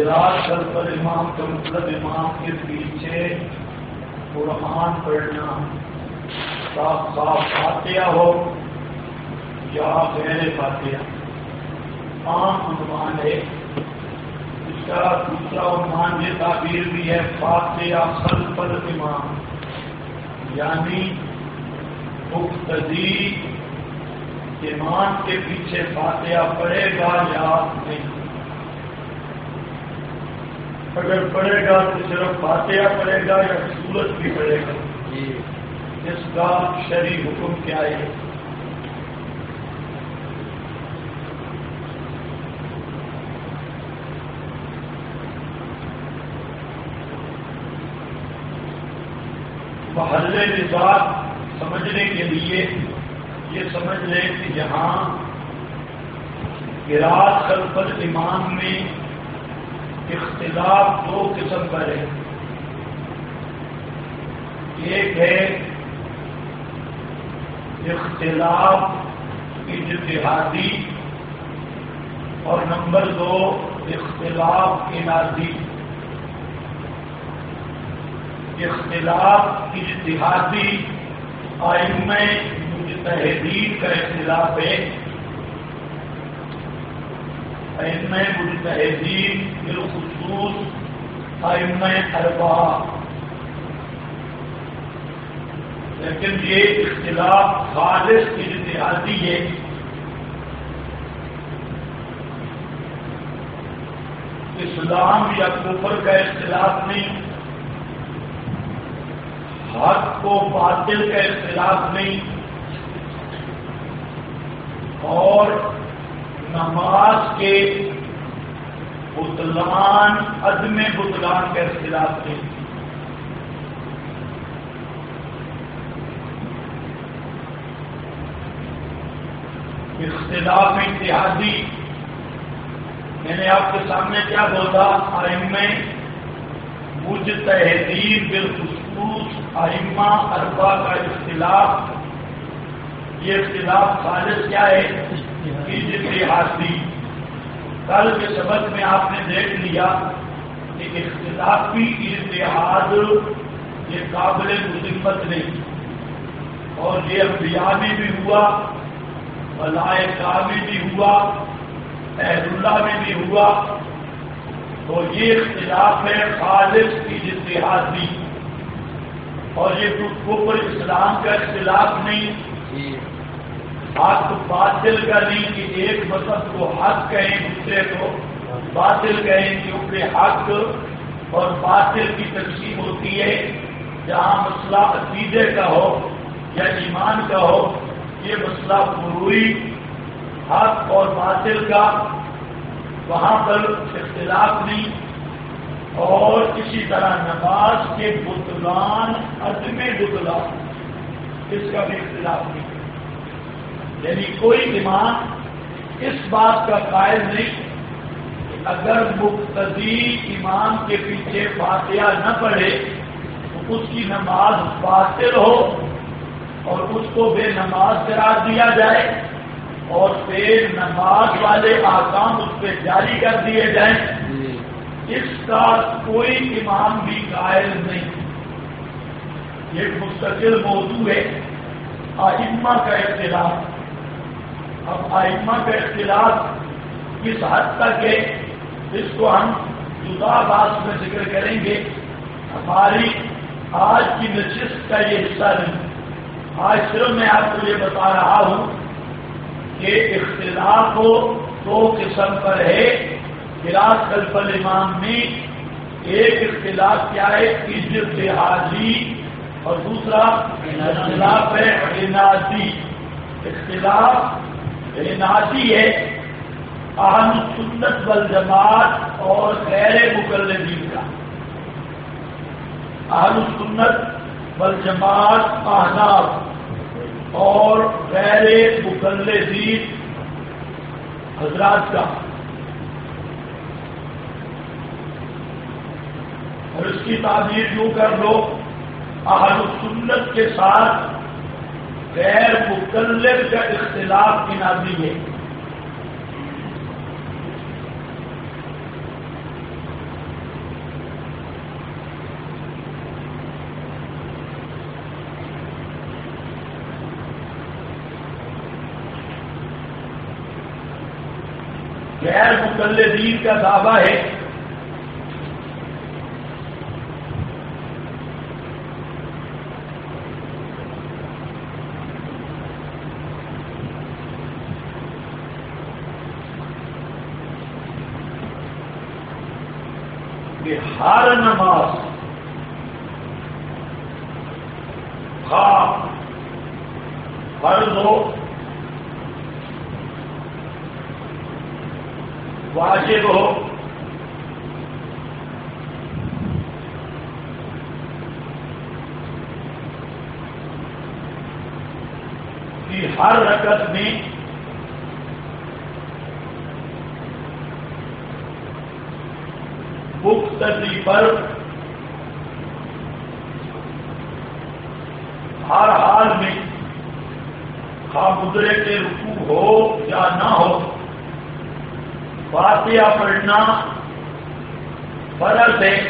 قراءت خلف الامام کا مطلب امام کے پیچھے قرآن پڑھنا، صاف صاف فاتحہ ہو یا غیر فاتحہ، عام عنوان ہے۔ اس کا دوسرا عنوان یہ تعبیر بھی ہے فاتحہ خلف الامام، یعنی مقتدی امام کے پیچھے فاتحہ پڑھے گا یا نہیں۔ اگر پڑھے گا تو صرف فاتحہ پڑھے گا یا سورت بھی پڑھے گا، اس کا شرعی حکم کیا ہے؟ محل نزاع سمجھنے کے لیے یہ سمجھ لیں کہ یہاں قراءت خلف الامام میں اختلاف دو قسم کا ہے۔ ایک ہے اختلاف اجتہادی اور نمبر دو اختلاف انادی۔ اختلاف اجتہادی ائمہ مجتہدین کا اختلاف ہے، ائمہ مجتہدین بالخصوص ائمہ اربعہ، لیکن یہ اختلاف خالص اجتہادی ہے۔ اسلام یا کفر کا اختلاف نہیں، حق کو باطل کا اختلاف نہیں، اور نماز کے بطلان عدم بطلان کا اختلاف نہیں۔ اختلاف اتحادی میں نے آپ کے سامنے کیا بولا؟ ائمہ مجتہدین بالخصوص ائمہ اربعہ کا اختلاف، یہ اختلاف خالص کیا ہے؟ اجتہادی۔ کل کے سبق میں آپ نے دیکھ لیا کہ اختلافی اجتہاد یہ قابل مذمت نہیں، اور یہ انبیاء میں بھی ہوا، ملائکہ میں بھی ہوا، اہل اللہ میں بھی ہوا، تو یہ اختلاف ہے خالص اجتہادی، اور یہ کفر اسلام کا اختلاف نہیں، حق باطل کا نہیں کہ ایک مذہب کو حق کہیں دوسرے کو باطل کہیں، کیونکہ حق اور باطل کی تقسیم ہوتی ہے۔ جہاں مسئلہ عقیدے کا ہو یا ایمان کا ہو، یہ مسئلہ فروعی حق اور باطل کا، وہاں پر اختلاف نہیں۔ اور اسی طرح نماز کے بطلان عدم بطلان، اس کا بھی اختلاف نہیں، یعنی کوئی امام اس بات کا قائل نہیں کہ اگر مقتدی امام کے پیچھے فاتحہ نہ پڑھے تو اس کی نماز باطل ہو اور اس کو بے نماز قرار دیا جائے اور پھر نماز والے احکام اس پہ جاری کر دیے جائیں، اس کا کوئی امام بھی قائل نہیں۔ یہ مستقل موضوع ہے ائمہ کا اختلاف۔ اب ائمہ کا اختلاف کس حد تک ہے اس کو ہم جدا بات میں ذکر کریں گے، ہماری آج کی نشست کا یہ حصہ نہیں۔ آج صرف میں آپ کو یہ بتا رہا ہوں کہ اختلاف دو قسم پر ہے۔ قراءت خلف الامام میں ایک اختلاف کیا ہے؟ اجتہادی، اور دوسرا اختلاف ہے انادی۔ اختلاف انادی ہے اہل سنت والجماعت اور غیر مقلدین کا۔ اہل سنت والجماعت احناف اور غیر مقلدین حضرات کا، اور اس کی تعبیر یوں کر لو، اہل سنت کے ساتھ غیر مقلد کا اختلاف انادی ہے۔ غیر مقلدین کا دعویٰ ہے کہ ہر نماز فرض ہو، واجب ہو، کہ ہر رکعت میں مقتدی پر ہر حال میں خواہ گزرے کے رکوع ہو یا نہ ہو فاتحہ پڑھنا فرض ہے۔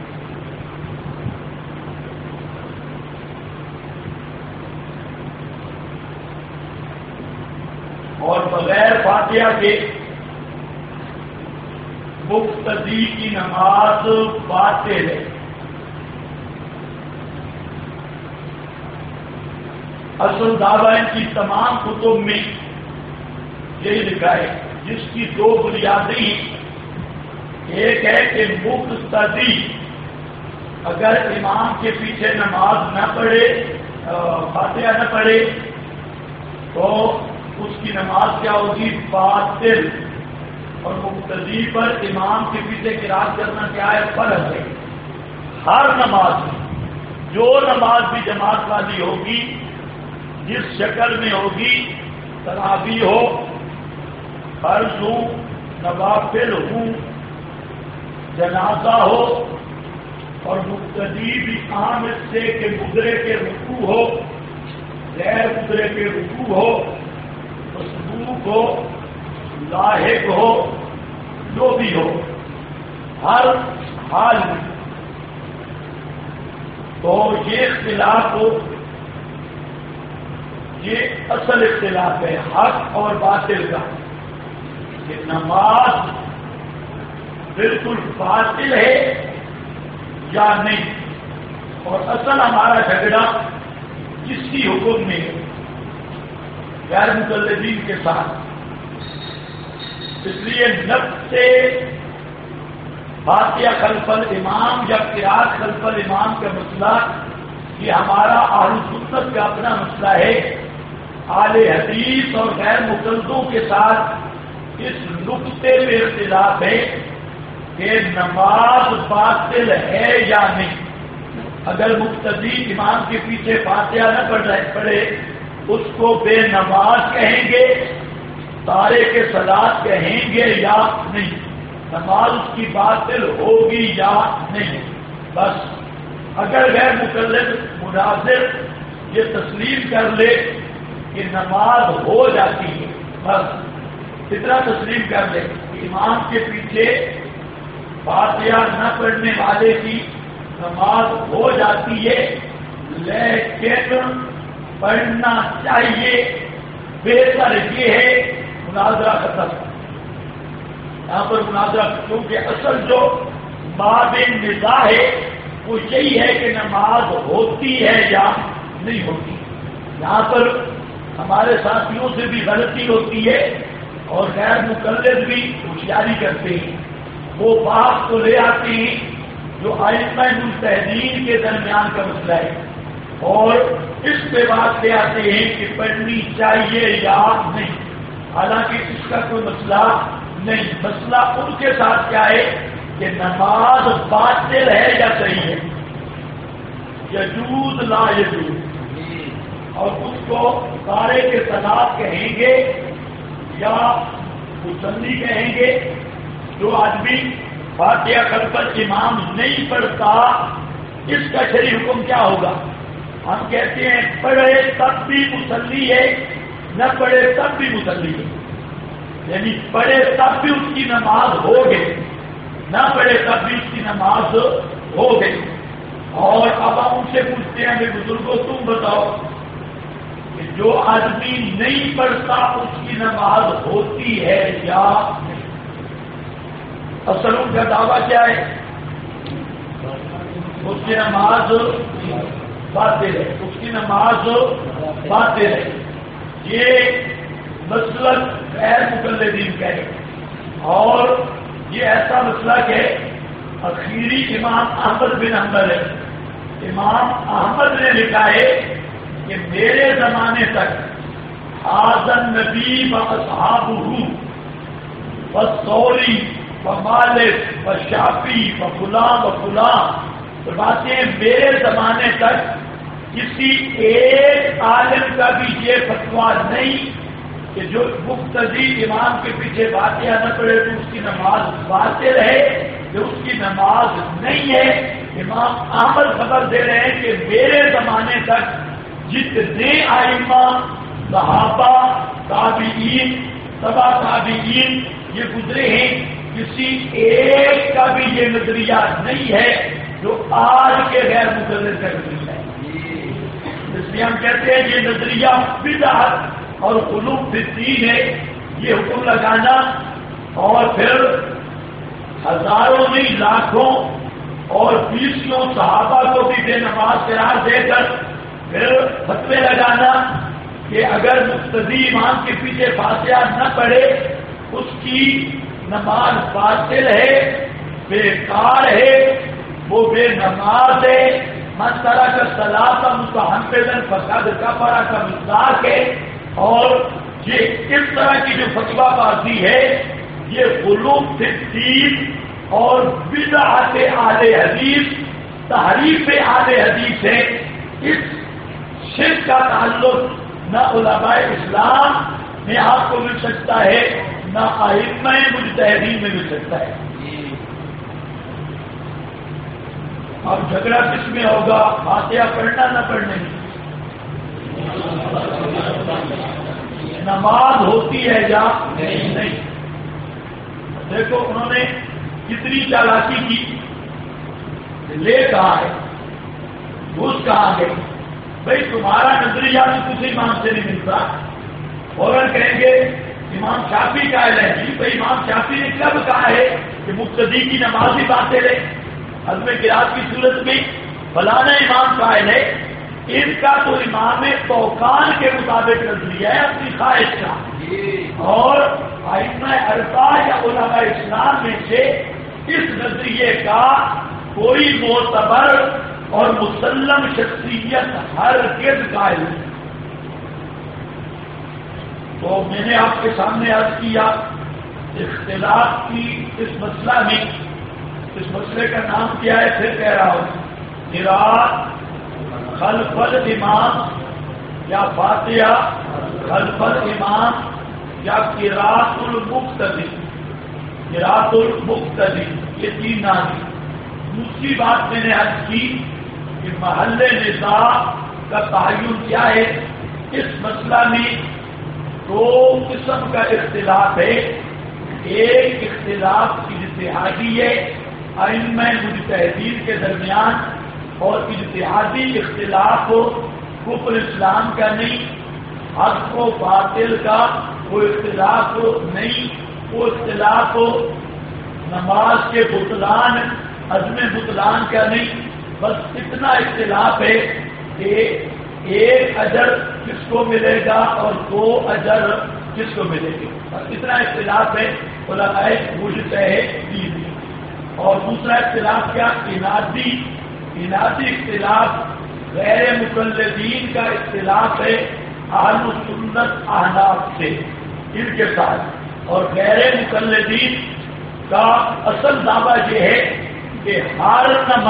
اور بغیر فاتحہ کے مقتدی کی نماز باطل ہے۔ اصل دعویٰ ان کی تمام کتب میں یہی لکھا ہے، جس کی دو بنیادیں، ایک ہے کہ مقتدی اگر امام کے پیچھے نماز نہ پڑھے، فاتحہ نہ پڑھے، تو اس کی نماز کیا ہوگی؟ باطل۔ اور مقتدی پر امام کے پیچھے قرات کرنا کیا ہے؟ فرض ہے۔ ہر نماز میں جو نماز بھی جماعت والی ہوگی، جس شکل میں ہوگی، تراویح ہو، فرض ہو، نوافل ہو، جنازہ ہو، اور مقتدی بھی عام اس سے کہ گزرے کے رکوع ہو، غیر گزرے کے رکوع ہو، مسبوق ہو، لاحق ہو، جو بھی ہو، ہر حال میں تو یہ اختلاف ہو، یہ اصل اختلاف ہے حق اور باطل کا، کہ نماز بالکل باطل ہے یا نہیں۔ اور اصل ہمارا جھگڑا جس کی حکم میں غیر مقلدین کے ساتھ، اس لیے نفس فاتحہ خلف الامام یا قرات خلف الامام کا مسئلہ یہ ہمارا اہل سنت کا اپنا مسئلہ ہے۔ اہل حدیث اور غیر مقلدوں کے ساتھ اس نقطے پہ اختلاف ہے کہ نماز باطل ہے یا نہیں۔ اگر مقتدی امام کے پیچھے فاتحہ نہ پڑھے اس کو بے نماز کہیں گے، تارک صلاۃ کہیں گے یا نہیں، نماز اس کی باطل ہوگی یا نہیں۔ بس اگر غیر مقلد مناظر یہ تسلیم کر لے کہ نماز ہو جاتی ہے، بس اتنا تسلیم کر لے کہ امام کے پیچھے فاتحہ نہ پڑھنے والے کی نماز ہو جاتی ہے، لیکن پڑھنا چاہیے، بہتر یہ ہے مناظرہ ختم۔ یہاں پر مناظرہ، کیونکہ اصل جو باب نزاع ہے وہ یہی ہے کہ نماز ہوتی ہے یا نہیں ہوتی۔ یہاں پر ہمارے ساتھیوں سے بھی غلطی ہوتی ہے اور غیر مقلد بھی ہوشیاری کرتے ہیں، وہ بات کو لے آتے ہیں جو ائمہ مجتہدین کے درمیان کا مسئلہ ہے، اور اس پہ بات لے آتے ہیں کہ پڑھنی چاہیے یا نہیں، حالانکہ اس کا کوئی مسئلہ نہیں۔ مسئلہ ان کے ساتھ کیا ہے کہ نماز باطل ہے یا صحیح ہے، یجوز لا یجوز، اور اس کو سارے کے صلاۃ کہیں گے یا مصلی کہیں گے۔ جو آدمی فاتحہ خلف امام نہیں پڑھتا اس کا شرعی حکم کیا ہوگا؟ ہم کہتے ہیں پڑھے تب بھی مصلی ہے، نہ پڑھے تب بھی مصلی ہے، یعنی پڑھے تب بھی اس کی نماز ہو گئی، نہ پڑھے تب بھی اس کی نماز ہو گئی۔ اور اب ہم ان سے پوچھتے ہیں کہ بزرگوں تم بتاؤ کہ جو آدمی نہیں پڑھتا اس کی نماز ہوتی ہے یا نہیں؟ اصل ان کا دعویٰ کیا ہے؟ اس کی نماز باطل ہے، اس کی نماز باطل ہے. یہ مسلک غیر مقلدین کا ہے، اور یہ ایسا مسلک ہے اخیری امام احمد بن حنبل ہے. امام احمد نے لکھا ہے کہ میرے زمانے تک آزن نبی و اصحابہ و ثوری و مالک و شافعی و فلاں باتیں، میرے زمانے تک کسی ایک عالم کا بھی یہ فتویٰ نہیں کہ جو مقتدی امام کے پیچھے فاتحہ نہ پڑھے تو اس کی نماز باطل ہے، کہ اس کی نماز نہیں ہے. امام احمد خبر دے رہے ہیں کہ میرے زمانے تک جتنے ائمہ، صحابہ، تابعین، تبع تابعین یہ گزرے ہیں، کسی ایک کا بھی یہ نظریہ نہیں ہے جو آج کے غیر مقلد کا نظریہ ہے. اس لیے ہم کہتے ہیں یہ نظریہ بدعت اور غلو فی الدین ہے. یہ حکم لگانا اور پھر ہزاروں نہیں لاکھوں اور بیسوں صحابہ کو بھی بے نماز قرار دے کر پھر فتوے لگانا کہ اگر مقتدی امام کے پیچھے فاتحہ نہ پڑھے اس کی نماز باطل ہے، بیکار ہے، وہ بے نماز ہے. من ترک الصلاۃ متعمدا فقد کفر کا مصداق ہے. اور یہ اس طرح کی جو فتویٰ بازی ہے یہ غلو فی الدین اور بدعت اہل حدیث، تحریف اہل حدیث ہے. اس شرک کا تعلق نہ علماء اسلام میں آپ کو مل سکتا ہے، نہ ائمہ مجتہدین میں مل سکتا ہے. اب جھگڑا کس میں ہوگا؟ فاتحہ پڑھنا نہ پڑھنے میں. نماز ہوتی ہے یا نہیں؟ دیکھو انہوں نے کتنی چالاکی کی. لے کہا ہے، گھس کہا ہے، بھائی تمہارا نظریہ تو کسی امام سے نہیں ملتا. فوراً کہیں گے امام شافعی کا ہے. جی بھائی امام شافعی نے کب کہا ہے کہ مقتدی کی نماز ہی باطل ہے؟ عزم قرات کی صورت میں فلانا امام قائل ہے. ان کا تو امام توقان کے مطابق نظریہ ہے اپنی خواہش کا، اور ائمہ اربعہ یا علماء اسلام میں سے اس نظریے کا کوئی معتبر اور مسلم شخصیت ہرگز قائل نہیں. تو میں نے آپ کے سامنے عرض کیا اختلاف کی اس مسئلہ میں. اس مسئلے کا نام کیا ہے؟ پھر کہہ رہا ہوں، قرات خلف الامام یا فاتحہ خلف الامام یا قرات المقتدی. قرات المقتدی یہ تین نام ہیں. دوسری بات میں نے عرض کی کہ محل نزاع کا تعین کیا ہے. اس مسئلہ میں دو قسم کا اختلاف ہے. ایک اختلاف اجتہادی ہے ائمہ مجتہدین کے درمیان، اور اجتہادی اختلاف کفر اسلام کا نہیں، حق و باطل کا کوئی اختلاف نہیں. وہ اختلاف نماز کے بطلان، عزم بطلان کا نہیں. بس اتنا اختلاف ہے کہ ایک اجر کس کو ملے گا اور دو اجر کس کو ملے گی. بس اتنا اختلاف ہے علماء مجتہدین. اور دوسرا اختلاف کیا؟ انادی اختلاف غیر مقلدین کا اختلاف ہے اہل سنت احناف سے ان کے ساتھ. اور غیر مقلدین کا اصل دعویٰ یہ ہے کہ ہر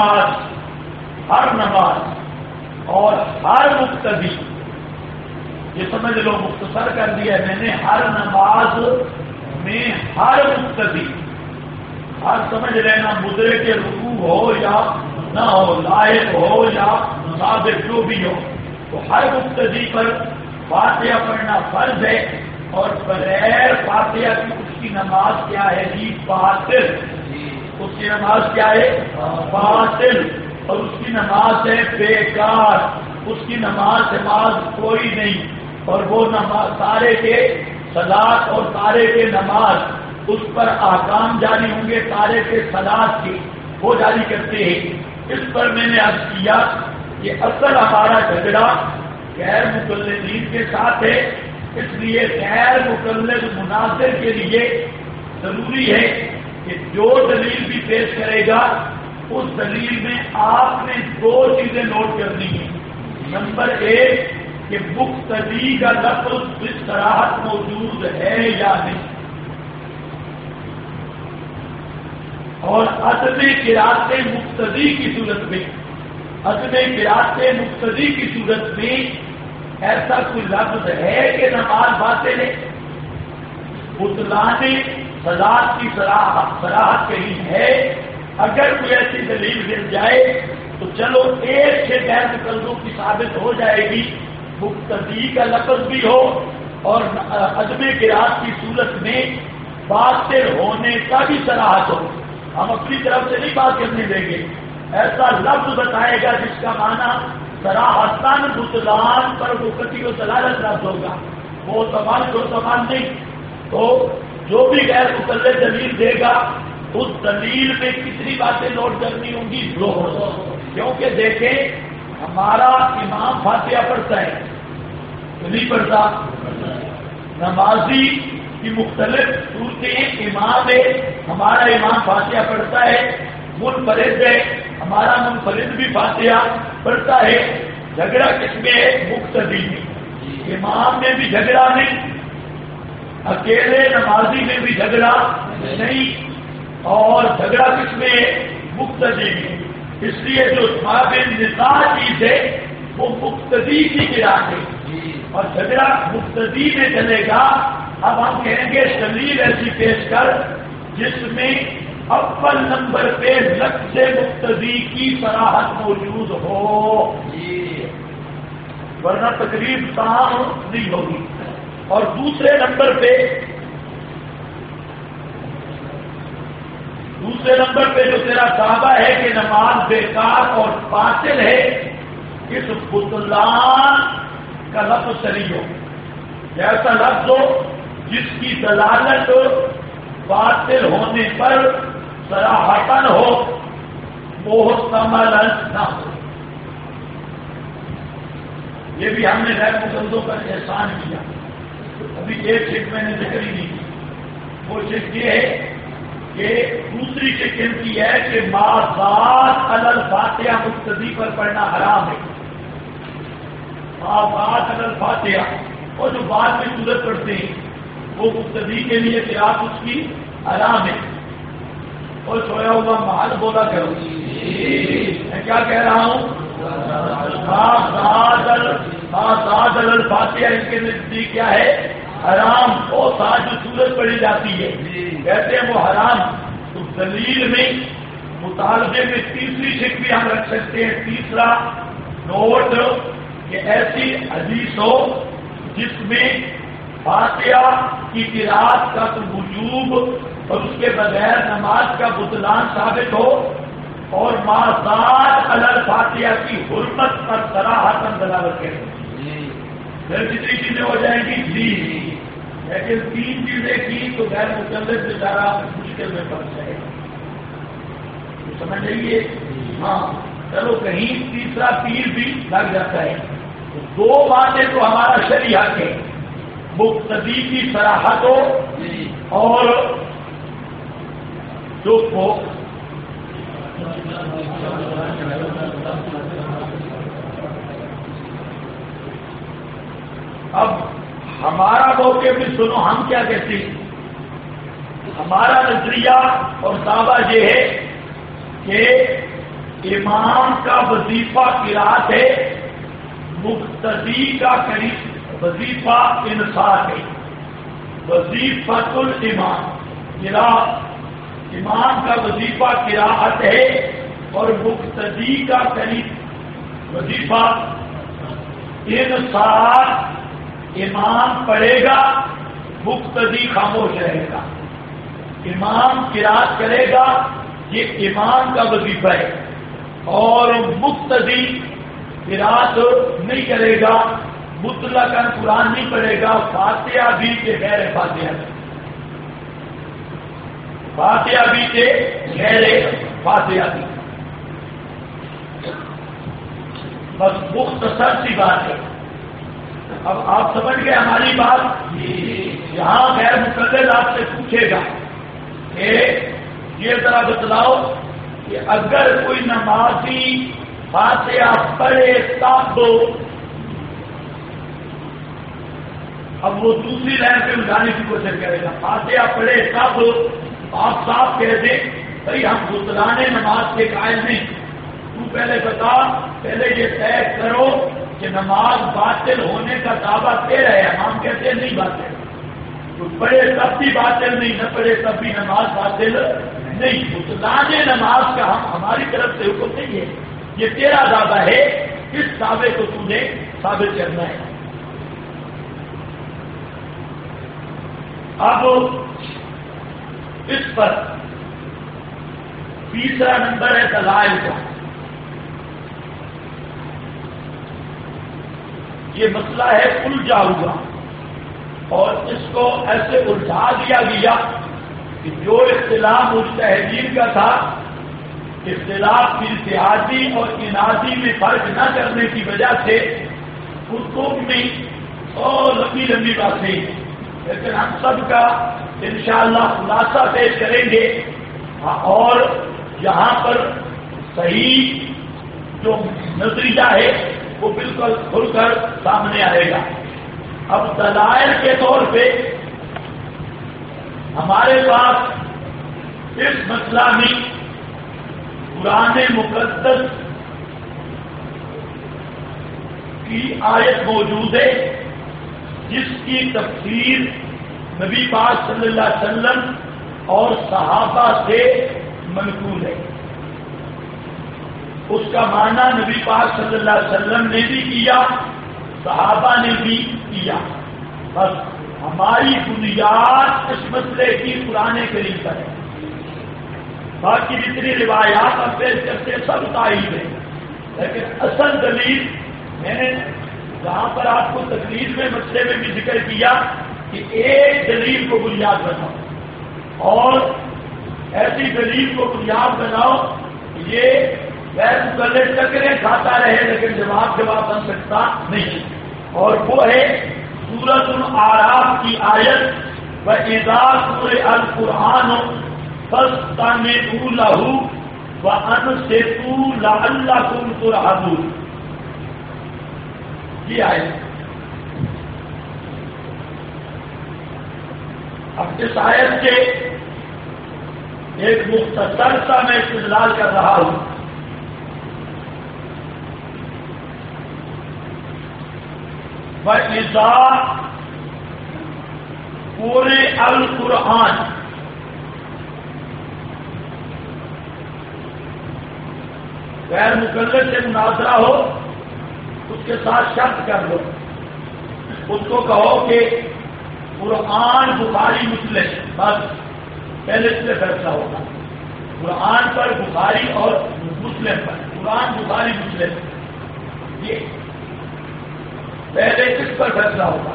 نماز اور ہر مقتدی، یہ سمجھ لو مختصر کر دیا میں نے، ہر نماز میں ہر مقتدی، ہر سمجھ لینا مدرے کے رکوع ہو یا نہ ہو، لاحق ہو یا ثابت جو بھی ہو، تو ہر مقتدی پر فاتحہ پڑھنا فرض ہے. اور بغیر فاتحہ کی اس کی نماز کیا ہے جی؟ باطل. اس کی نماز کیا ہے؟ باطل. اور اس کی نماز ہے بیکار. اس کی نماز کوئی نہیں. اور وہ نماز سارے کے صلاۃ اور سارے کے نماز اس پر احکام جاری ہوں گے سارے کے صلاح کے، وہ جاری کرتے ہیں۔ اس پر میں نے عرض کیا کہ اصل ہمارا جھگڑا غیر مقلدین کے ساتھ ہے، اس لیے غیر مقلد مناظر کے لیے ضروری ہے کہ جو دلیل بھی پیش کرے گا اس دلیل میں آپ نے دو چیزیں نوٹ کرنی ہیں۔ نمبر ایک کہ مقتدی کا لفظ اس صراحت موجود ہے یا نہیں، اور عدم قرات مقتدی کی صورت میں، عدم قرات مقتدی کی صورت میں ایسا کوئی لفظ ہے کہ نماز باطل ہے، بطلان صلاۃ کی صراحت کہیں ہے۔ اگر کوئی ایسی دلیل مل جائے تو چلو ایک سے غیر مقلدوں کی ثابت ہو جائے گی، مقتدی کا لفظ بھی ہو اور عدم قرات کی صورت میں باطل ہونے کا بھی صراحت ہو۔ ہم اپنی طرف سے نہیں بات کرنے دیں گے، ایسا لفظ بتائے گا جس کا معنی صراحتاً بطلان پر وقتی و دلالت رد ہوگا، وہ تمام جو تمام نہیں۔ تو جو بھی غیر مقلد دلیل دے گا اس دلیل میں کتنی باتیں نوٹ کرنی ہوں گی؟ دو، کیونکہ دیکھیں ہمارا امام فاتحہ پڑھتا ہے تو نہیں پڑھتا، نمازی کی مختلف صورتیں، امام ہے ہمارا امام فاتحہ پڑھتا ہے، منفرد ہے ہمارا منفرد بھی فاتحہ پڑھتا ہے۔ جھگڑا کس میں ہے؟ مقتدی میں۔ امام میں بھی جھگڑا نہیں، اکیلے نمازی میں بھی جھگڑا نہیں، اور جھگڑا کس میں ہے؟ مقتدی میں۔ اس لیے جو قابل نزاع چیز ہے وہ مقتدی کی قرات ہے، اور جھگڑا مقتدی میں چلے گا۔ اب ہم کہیں گے دلیل ایسی پیش کر جس میں اول نمبر پہ لفظ مقتدی کی صراحت موجود ہو، ورنہ تقریب تمام نہیں ہوگی۔ اور دوسرے نمبر پہ جو تیرا دعویٰ ہے کہ نماز بیکار اور باطل ہے، اس بطلان کا لفظ صحیح ہو، ایسا لفظ ہو جس کی دلالت باطل ہونے پر صراحتاً ہو، محتملاً نہ ہو۔ یہ بھی ہم نے غیر مقلدوں پر احسان کیا۔ ابھی ایک شک میں نے ذکر ہی نہیں کی، وہ شک یہ ہے کہ دوسری شک ان کی ہے کہ ما زاد علی الفاتحہ مقتدی پر پڑھنا حرام ہے، ما زاد علی الفاتحہ، اور جو بعد میں سورت پڑھتے ہیں وہ مقتدی کے لیے قرات اس کی حرام ہے۔ اور سویا ہوا محل بولا کرو، میں کیا کہہ رہا ہوں؟ ما زاد علی الفاتحہ ان کے نزدیک کیا ہے؟ حرام۔ اور ساتھ جو سورت پڑھی جاتی ہے کہتے ہیں وہ حرام۔ تو دلیل میں مطالبے میں تیسری شک بھی ہم رکھ سکتے ہیں۔ تیسرا نوٹ کہ ایسی حدیث ہو جس میں فاتحہ کی قرات کا تو وجوب اور اس کے بغیر نماز کا بطلان ثابت ہو، اور ما زاد علی الفاتحہ کی حرمت پر صراحتاً دلالت کرے۔ پھر کتنی چیزیں ہو جائیں گی؟ تین۔ لیکن تین چیزیں کی تو غیر مقلد بیچارہ مشکل میں پھنس جائے گا، سمجھ لیجیے۔ ہاں چلو کہیں تیسرا تیر بھی لگ جاتا ہے۔ تو دو باتیں تو ہمارا شرعی حق ہے، مقتدی کی صراحت ہو اور جو کو اب ہمارا موقع بھی سنو، ہم کیا کہتے ہیں؟ ہمارا نظریہ اور دعویٰ یہ ہے کہ امام کا وظیفہ قرات ہے، مقتدی کا قریب وظیفہ انصات ہے۔ وظیفۃ الامام قرات، امام کا وظیفہ قراءت ہے اور مقتدی کا قریب وظیفہ انصات۔ امام پڑھے گا، مقتدی خاموش رہے گا۔ امام قرات کرے گا، یہ امام کا وظیفہ ہے، اور مقتدی قرات نہیں کرے گا، مطلقاً قرآن نہیں پڑھے گا، فاتحہ بھی کہ غیر فاتحہ بھی۔ فاتحہ بھی تھے، غیر فاتحہ بھی. بس مختصر سی بات ہے. اب آپ سمجھ گئے ہماری بات. یہاں غیر مقلد آپ سے پوچھے گا کہ یہ ذرا بتلاؤ کہ اگر کوئی نمازی فاتحہ پڑھے تب، اب وہ دوسری لائن پہ اٹھانے کی کوشش کرے گا. فاتحہ پڑھے تب آپ صاحب کہہ دیں بھائی ہم بتلانے نماز کے قائل نہیں. تو پہلے بتا، پہلے یہ طے کرو کہ نماز باطل ہونے کا دعویٰ تیرا ہے. ہم کہتے ہیں نہیں باطل. تو پڑھے تب بھی باطل نہیں، نہ پڑھے تب بھی نماز باطل نہیں. بتلانے نماز کا ہماری طرف سے حکم نہیں ہے، یہ تیرا دعویٰ ہے. اس دعوے کو تم نے ثابت کرنا ہے. اب اس پر تیسرا نمبر ہے دلائل کا. یہ مسئلہ ہے الجھا ہوا، اور اس کو ایسے الجھا دیا گیا کہ جو اختلاف مجتہدین کا تھا، اختلاف کی اتحادی اور انادی میں فرق نہ کرنے کی وجہ سے اردو میں اور لمبی لمبی باتیں، لیکن ہم سب کا انشاءاللہ خلاصہ پیش کریں گے اور یہاں پر صحیح جو نظریہ ہے وہ بالکل کھل کر سامنے آئے گا. اب دلائل کے طور پہ ہمارے پاس اس مسئلہ میں قرآن مقدس کی آیت موجود ہے جس کی تفسیر نبی پاک صلی اللہ علیہ وسلم اور صحابہ سے منقول ہے. اس کا معنی نبی پاک صلی اللہ علیہ وسلم نے بھی کیا، صحابہ نے بھی کیا. بس ہماری بنیاد اس مسئلے کی قرآن کریم پر ہے. باقی جتنی روایات ہم پیش کرتے ہیں سب تائید ہے، لیکن اصل دلیل میں نے جہاں پر آپ کو تقریر میں مسئلے میں بھی ذکر کیا کہ ایک دلیل کو بنیاد بناؤ، اور ایسی دلیل کو بنیاد بناؤ یہ غیر مقلد چکریں کھاتا رہے لیکن جواب بن سکتا نہیں. اور وہ ہے سورۃ الاعراف کی آیت وَإِذَا قُرِئَ الْقُرْآنُ فَاسْتَمِعُوا لَهُ وَأَنصِتُوا لَعَلَّكُمْ تُرْحَمُونَ. یہ آیت. اب اس آیت کے ایک مختصر سا میں استدلال کر رہا ہوں. وَإِذَا قُرِئَ الْقُرْآنُ، غیر مقلد سے مناظرہ ہو اس کے ساتھ شرط کر لو، اس کو کہو کہ قرآن بخاری مسلم، بس پہلے سے فیصلہ ہوگا. قرآن پر بخاری اور مسلم پر، قرآن بخاری مسلم، یہ پہلے کس پر فیصلہ ہوگا؟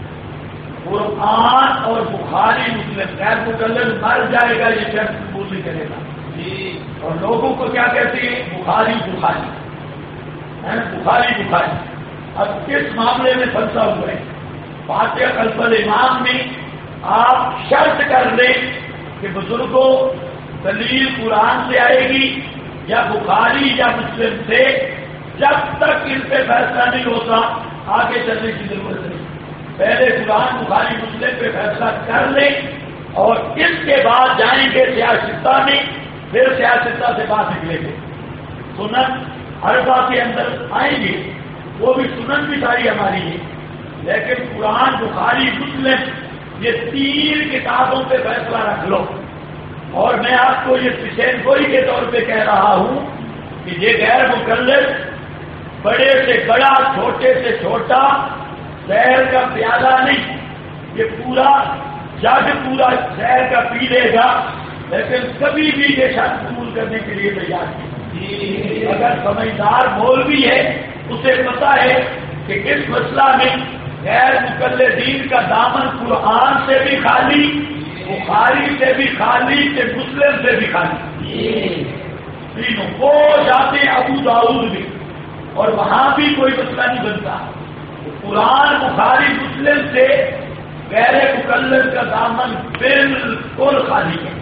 قرآن اور بخاری مسلم. غیر مقلد مر جائے گا یہ شرط قبول نہیں کرے گا. اور لوگوں کو کیا کہتے ہیں؟ بخاری بخاری ہے نا، بخاری بخاری. اب کس معاملے میں پھنسا ہوا ہے؟ فاتحہ خلف الامام میں آپ شرط کر دیں کہ بزرگوں دلیل قرآن سے آئے گی یا بخاری یا مسلم سے، جب تک ان پہ فیصلہ نہیں ہوتا آگے چلنے کی ضرورت نہیں. پہلے قرآن بخاری مسلم پہ فیصلہ کر لیں اور اس کے بعد جائیں گے سیاستہ میں، پھر سیاستہ سے بات نکلیں گے. سنن عربہ کے اندر آئیں گے، وہ بھی سنن بھی ساری ہماری ہے، لیکن قرآن بخاری مسلم یہ تین کتابوں پہ فیصلہ رکھ لو. اور میں آپ کو یہ پیشین گوئی کے طور پہ کہہ رہا ہوں کہ یہ غیر مقلد بڑے سے بڑا چھوٹے سے چھوٹا زہر کا پیالہ نہیں، یہ پورا جگ پورا زہر کا پی لے گا، لیکن کبھی بھی یہ شرط قبول کرنے کے لیے تیار نہیں. اگر سمجھدار مولوی ہے اسے پتا ہے کہ اس مسئلہ میں غیر مقلدین کا دامن قرآن سے بھی خالی بخاری سے بھی خالی کہ مسلم سے بھی خالی، تینوں وہ جاتے ہیں ابو داؤد بھی، اور وہاں بھی کوئی مسئلہ نہیں بنتا۔ قرآن بخاری مسلم سے غیر مقلد کا دامن بالکل خالی ہے،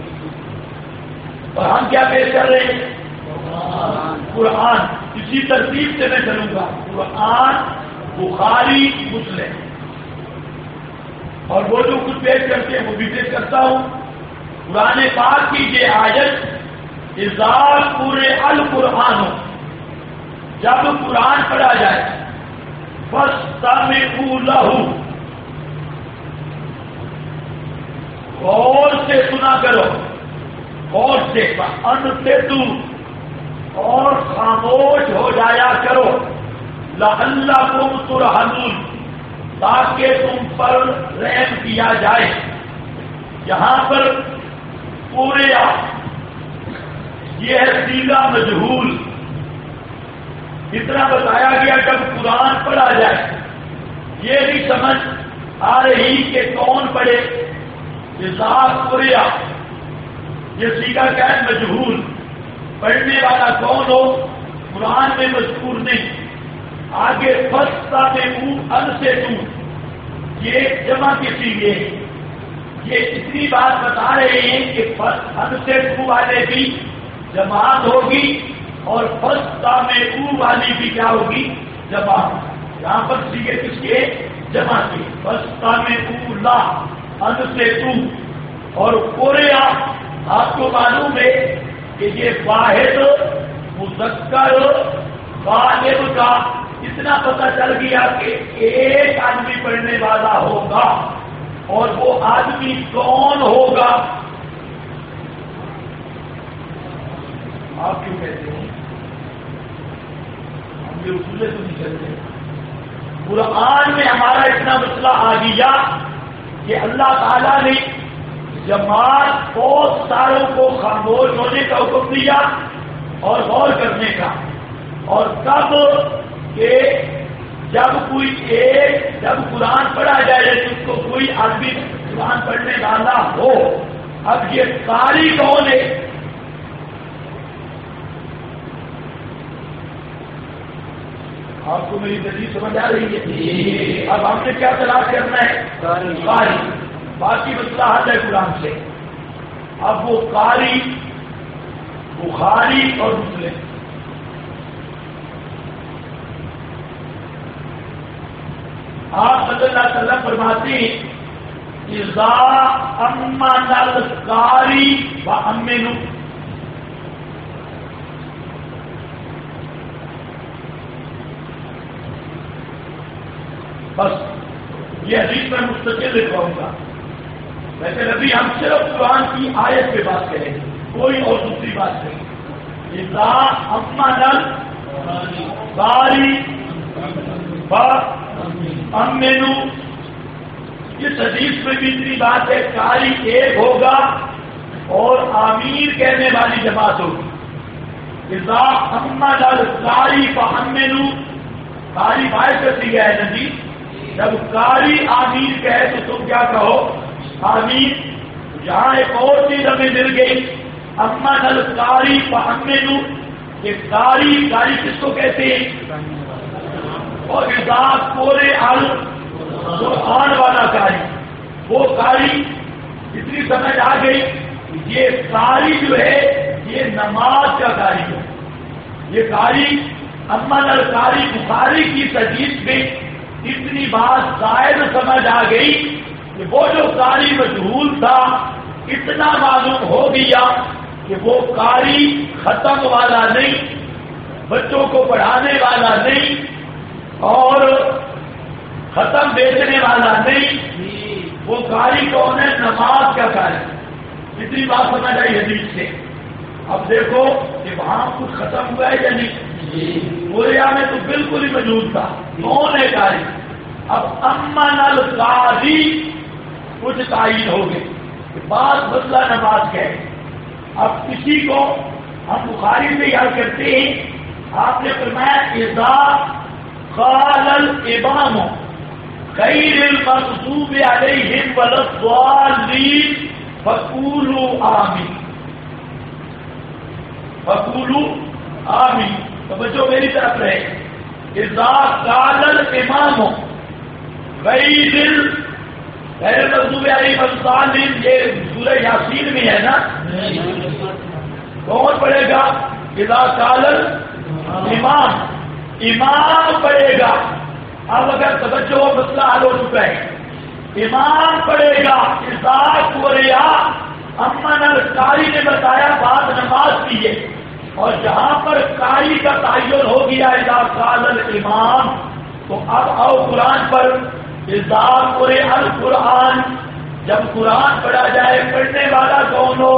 اور ہم کیا پیش کر رہے ہیں؟ قرآن۔ اسی ترتیب سے میں چلوں گا، قرآن بخاری مسلم، اور وہ جو کچھ پیش کرتے ہیں وہ بھی پیش کرتا ہوں۔ قرآن پاک کی یہ آیت اذا قرئ القرآن، جب قرآن پڑھا جائے فاستمعوا لہ، غور سے سنا کرو، غور سے فانصتوا، اور خاموش ہو جایا کرو، لعلکم ترحمون، تاکہ تم پر رحم کیا جائے۔ یہاں پر پورے یہ ہے صیغہ مجہول، اتنا بتایا گیا جب قرآن پڑھا جائے، یہ بھی سمجھ آ رہی کہ کون پڑھے، اذا قرئ، یہ صیغہ کیا ہے؟ مجہول، پڑھنے والا کون ہو قرآن میں مذکور نہیں۔ آگے فاستمعوا انصتوا، یہ جمع کی صیغے ہیں، یہ اتنی بات بتا رہے ہیں کہ انصتوا والے بھی جماعت ہوگی اور فاستمعوا والی بھی کیا ہوگی؟ جماعت۔ یہاں پر صیغے کس کے؟ جمع کی، فاستمعوا لا انصتوا، اور قرئ آپ کو معلوم ہے کہ یہ واحد مذکر غائب کا اتنا پتہ چل گیا کہ ایک آدمی پڑھنے والا ہوگا، اور وہ آدمی کون ہوگا؟ آپ کیوں کہتے ہیں؟ ہم یہ اصولے تو نہیں چلتے۔ قرآن میں ہمارا اتنا مسئلہ آ گیا کہ اللہ تعالیٰ نے جماعت بہت ساروں کو خاموش ہونے کا حکم دیا اور غور کرنے کا، اور تب کہ جب کوئی ایک جب قرآن پڑھا جائے جس کو کوئی آدمی قرآن پڑھنے والا ہو، اب یہ قاری کون ہے؟ آپ کو میری دلیل سمجھ آ رہی ہے؟ اب ہم نے کیا تلاش کرنا ہے؟ قاری، باقی مسئلہ حل ہے قرآن سے۔ اب وہ قاری بخاری اور مسلم، آپ صلی اللہ علیہ وسلم فرماتے ہیں اذا امن القاری فامنوا، بس یہ حدیث میں مستقل لکھواؤں گا، لیکن ابھی ہم صرف قرآن کی آیت پہ بات کریں گے، کوئی اور دوسری بات نہیں۔ اذا امن القاری فامنوا، اس حدیث میں بھی اتنی بات ہے، قاری ایک ہوگا اور آمین کہنے والی جماعت ہوگی۔ اذا امن القاری فامنوا، قاری باعث کرتی گیا ہے نبی، جب قاری آمین کہے تو تم کیا کہو؟ آمین۔ یہاں ایک اور چیز ہمیں مل گئی، امن القاری فامنوا، کہ قاری کس کو کہتے ہیں؟ اور اذا قرئ القرآن والا قاری، وہ قاری اتنی سمجھ آ گئی، یہ قاری جو ہے یہ نماز کا قاری ہے، یہ قاری امن القاری بخاری کی تجوید میں اتنی بات زائد سمجھ آ گئی کہ وہ جو قاری مجہول تھا اتنا معلوم ہو گیا کہ وہ قاری ختم والا نہیں، بچوں کو پڑھانے والا نہیں، اور ختم بیچنے والا نہیں، وہ قاری کون ہے؟ نماز کا قاری۔ اتنی بات سمجھ آئی حدیث سے۔ اب دیکھو کہ وہاں کچھ ختم ہوا ہے یا نہیں؟ موریا میں تو بالکل ہی موجود تھا، کون ہے قاری؟ اب امن القاری کچھ تعین ہو گئے، بات مسئلہ نماز کا ہے۔ اب کسی کو ہم بخاری سے یاد کرتے ہیں، آپ نے فرمایا اذا قال الامام، غیر المغضوب علیہم ولا الضالین فقولوا آمین. فقولوا آمین. تو بچوں میری طرف رہے. اذا قال الامام غیر المغضوب علیہم ولا الضالین، یہ سورہ یاسین میں ہے نا. کون پڑھے گا؟ اذا قال الامام، امام پڑھے گا. اب اگر توجہ و مسئلہ حل ہو چکا ہے، امام پڑھے گا. اذا قرئ، امن القاری نے بتایا بات نماز کی ہے، اور جہاں پر قاری کا تعین ہو گیا اذا قال الامام، تو اب آؤ قرآن پر. اذا قرئ القرآن، جب قرآن پڑھا جائے پڑھنے والا کون ہو؟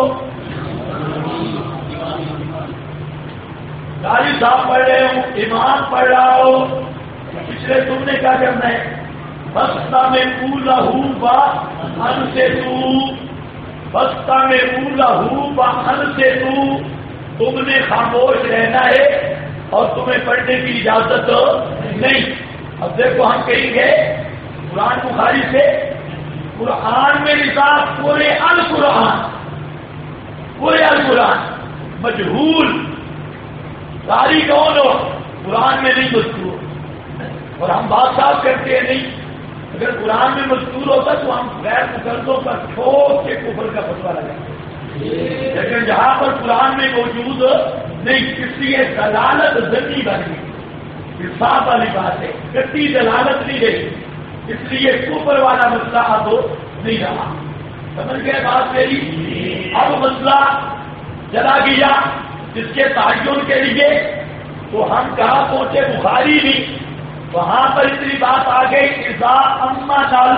قاری صاحب پڑھ رہے ہوں، امام پڑھ رہا ہو. پچھلے تم نے کیا کرنا ہے؟ بستا میں اولا ہوں با ان سے تو، بستا میں اولا ہوں با ان سے تو، تم نے خاموش رہنا ہے اور تمہیں پڑھنے کی اجازت نہیں. اب دیکھو ہم کہیں گے قرآن بخاری سے، قرآن میں نصاب پورے القرآن، پورے القرآن مجہول. قاری کون ہو؟ قرآن میں نہیں مذکور. اور ہم بات صاف کرتے ہیں نہیں، اگر قرآن میں مذکور ہوتا تو ہم غیر مقدسوں پر ٹھوک کے کفر کا فتویٰ لگاتے، لیکن جہاں پر قرآن میں موجود نہیں، اس لیے دلالت ذنی بن گئی. صاف والی بات ہے، کتی دلالت نہیں رہی، اس لیے کفر والا مسئلہ اب نہیں رہا. سمجھ گئے بات میری؟ اب مسئلہ چلا گیا جس کے تعین کے لیے تو ہم کہاں پہنچے؟ بخاری بھی. وہاں پر اتنی بات آ گئی اذا اما نال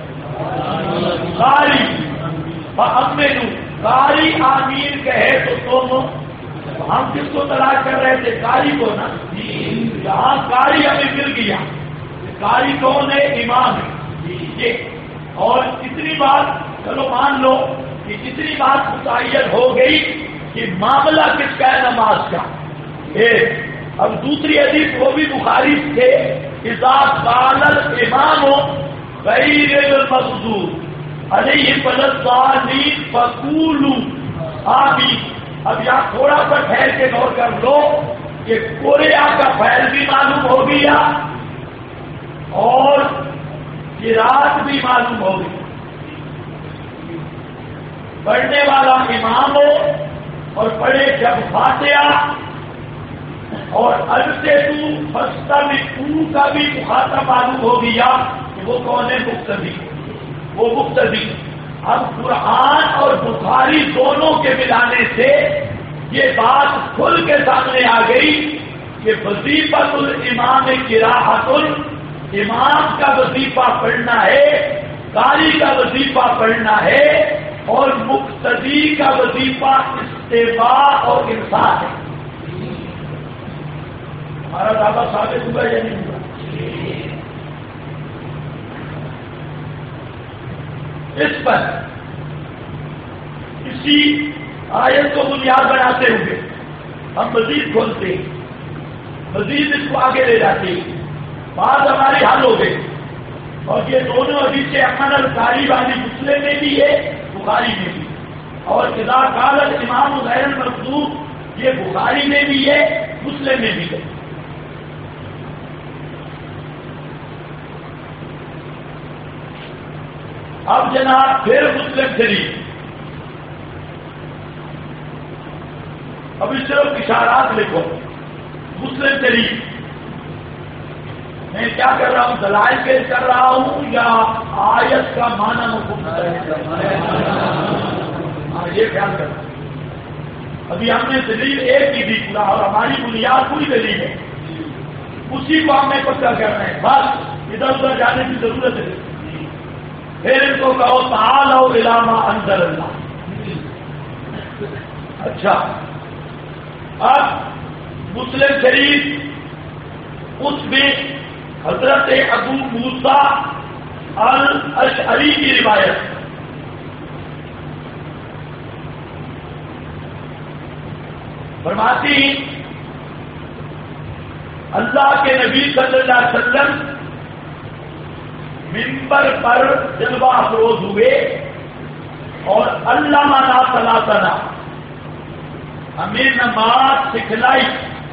قاری فامنوا، قاری آمین کہے تو تم، ہم کس کو تلاش کر رہے تھے؟ قاری کو نا. یہاں قاری ہمیں مل گیا. قاری کون ہے؟ امام ہے. اور اتنی بات چلو مان لو کہ اتنی بات متعین ہو گئی کہ معاملہ کس کا ہے؟ نماز کا. اب دوسری حدیث وہ بھی بخاری سے، اذا قال الامام غیر المغضوب علیہم ولا الضالین فقولوا آمین. اب یہاں تھوڑا سا ٹھہر کے غور کر لو کہ قرآن کا فعل بھی معلوم ہو گیا اور قرات بھی معلوم ہو گئی. پڑھنے والا امام ہو اور پڑھے جب فاتحہ، اور التے تو فستا میں تو کا بھی مخاطب معلوم ہو گیا کہ وہ کون ہے؟ مقتدی. وہ مقتدی. اب قرآن اور بخاری دونوں کے ملانے سے یہ بات کھل کے سامنے آ گئی کہ وظیفۃ الامام قراءۃ، امام کا وظیفہ پڑھنا ہے، قاری کا وظیفہ پڑھنا ہے، اور مقتدی کا وظیفہ استماع اور انصات ہے. ہمارا دعویٰ ثابت ہوا یا نہیں ہوا؟ اس پر اسی آیت کو بنیاد بناتے ہوئے ہم مزید کھولتے ہیں، مزید اس کو آگے لے جاتے ہیں. بات ہماری حل ہو گئی. اور یہ دونوں حدیثیں امن القاری والی مسلم میں بھی ہے، بخاری میں بھی. اور اذا قال الامام غیر المغضوب یہ بخاری میں بھی ہے، مسلم میں بھی ہے. اب جناب پھر مسلم شریف، ابھی صرف اشارات لکھو. مسلم شریف میں کیا کر رہا ہوں؟ دلائل پیش کر رہا ہوں یا آیت کا معنی ہاں یہ خیال کرنا. ابھی ہم نے دلیل ایک کی بھی پورا، اور ہماری بنیاد پوری دلیل ہے، اسی کو ہمیں پکا کرنا ہے. بس ادھر ادھر جانے کی ضرورت ہے. پھر ان کو کہو تعالوا الی ما انزل اللہ. اچھا، اب مسلم شریف اس میں حضرت ابو موسیٰ الاشعری کی روایت، فرماتی اللہ کے نبی صلی اللہ علیہ وسلم منبر پر جلوہ افروز ہوئے اور علامہ صلاتنا ہمیں نماز سکھلائی،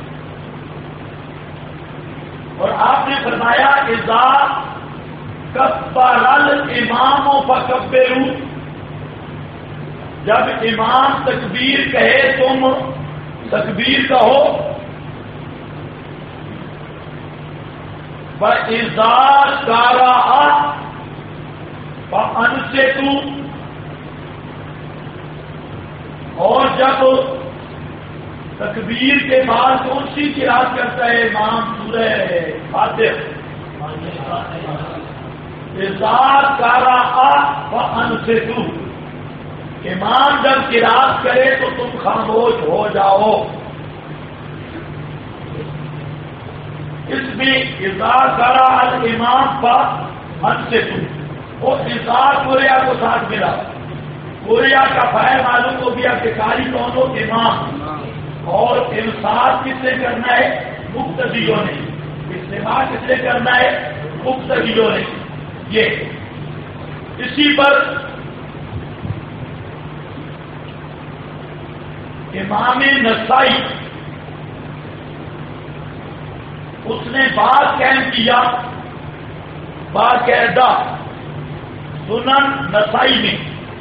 اور آپ نے فرمایا اذا کبر الامام فکبروا، جب امام تکبیر کہے تم تکبیر کہو، فَإِذَا قَرَأَ فَأَنصِتُوا، اور جب تکبیر کے بعد کون سی قرات کرتا ہے امام؟ سورہ فاتحہ. اذا قرأ فأنصتوا، امام جب قرات کرے تو تم خاموش ہو جاؤ. اس میں اذا قرأ الامام فأنصتوا، وہ اذا قرأ کو ساتھ ملا. قرأ کا فاعل معلوم ہو گیا کہ قاری کون ہو؟ امام. اور انصات کس سے کرنا ہے؟ مقتدیوں نے. استماع کس سے کرنا ہے؟ مقتدیوں نے. یہ اسی پر امام نسائی اس نے بات قائم کیا باقاعدہ سنن نسائی میں.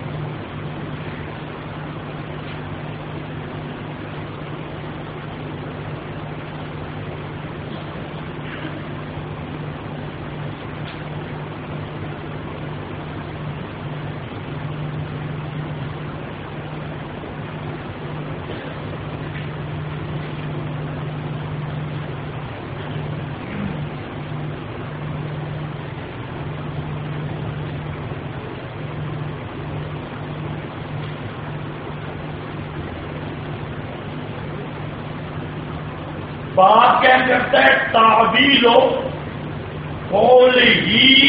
بات کیا کرتا ہے؟ تعبیل قولہ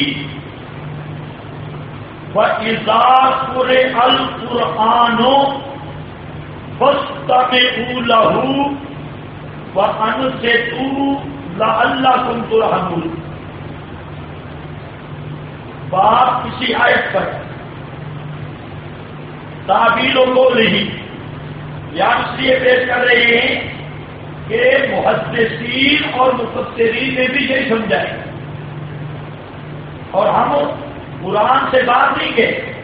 وَإِذَا قُرِئَ الْقُرْآنُ فَاسْتَمِعُوا لَهُ وَأَنصِتُوا لَعَلَّكُمْ تُرْحَمُونَ. بات کسی آیت پر تعبیل قولہ یا اس لیے پیش کر رہے ہیں کہ محدثین اور مفسرین نے بھی یہی سمجھائے، اور ہم قرآن سے بات نہیں کہے.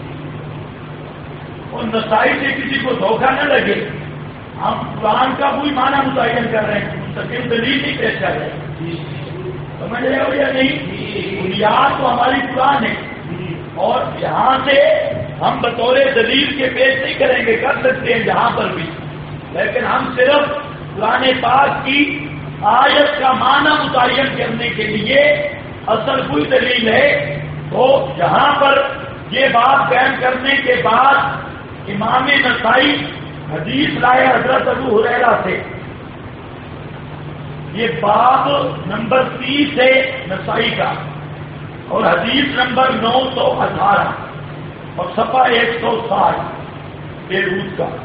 اور نسائی سے کسی کو دھوکہ نہ لگے، ہم قرآن کا کوئی معنی متعین کر رہے ہیں، مستقل دلیل نہیں پیش کر رہے ہیں. سمجھ رہے ہو یا نہیں؟ بنیاد تو ہماری قرآن ہے، اور یہاں سے ہم بطور دلیل کے پیش نہیں کریں گے. کر سکتے ہیں جہاں پر بھی، لیکن ہم صرف قرآن پاک کی آیت کا معنی متعین کرنے کے لیے اصل کوئی دلیل ہے. تو جہاں پر یہ بات قائم کرنے کے بعد امام نسائی حدیث لائے حضرت ابو ہریرہ سے. یہ باب نمبر 30 ہے نسائی کا، اور حدیث نمبر 918 اور صفحہ 160 بیروت کا.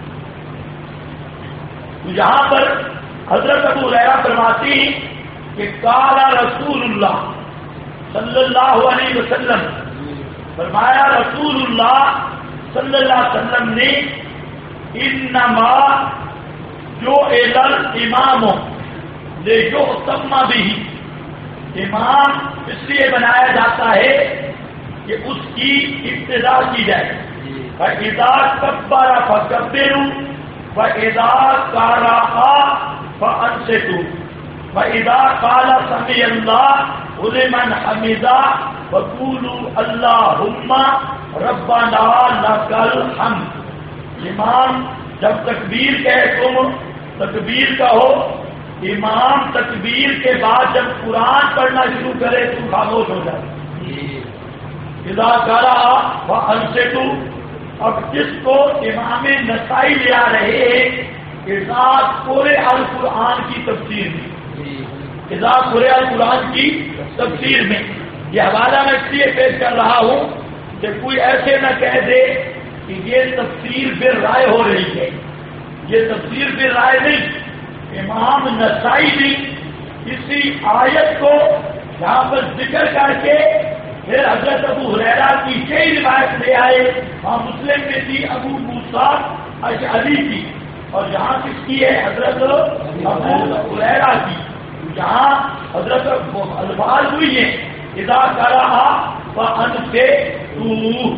یہاں پر حضرت ابو ہریرہ فرماتے ہیں کہ قال رسول اللہ صلی اللہ علیہ وسلم، فرمایا رسول اللہ صلی اللہ علیہ وسلم نے انما جعل الامام لیؤتم بہ، امام اس لیے بنایا جاتا ہے کہ اس کی ابتدا کی جائے. فاذا کبر فکبروا وَإِذَا قَرَأَ فَأَنصِتُوا وَإِذَا قَالَ سَمِعَ اللَّهُ لِمَنْ حَمِدَهُ وَقُولُوا اللَّهُمَّ رَبَّنَا لَكَ الْحَمْدُ. امام جب تکبیر کہے تم تکبیر کہو. امام تکبیر کے بعد جب قرآن پڑھنا شروع کرے تم خاموش ہو جائے. اِذَا قَرَأَ فَأَنصِتُوا. اب جس کو امام نسائی لے آ رہے ہیں اذا قرئ القرآن کی تفسیر میں، اذا قرئ القرآن کی تفسیر میں یہ حوالہ میں اس لیے پیش کر رہا ہوں کہ کوئی ایسے نہ کہہ دے کہ یہ تفسیر بر رائے ہو رہی ہے. یہ تفسیر بر رائے نہیں. امام نسائی بھی اسی آیت کو یہاں پر ذکر کر کے پھر حضرت ابو ہریرہ کی کئی روایت لے آئے، وہاں مسلم میں تھی ابو موسیٰ اشعری کی، اور جہاں کس کی ہے حضرت ابو ہریرہ کی، جہاں حضرت الفاظ ہوئی ہیں اذا قرأ فانصتوا۔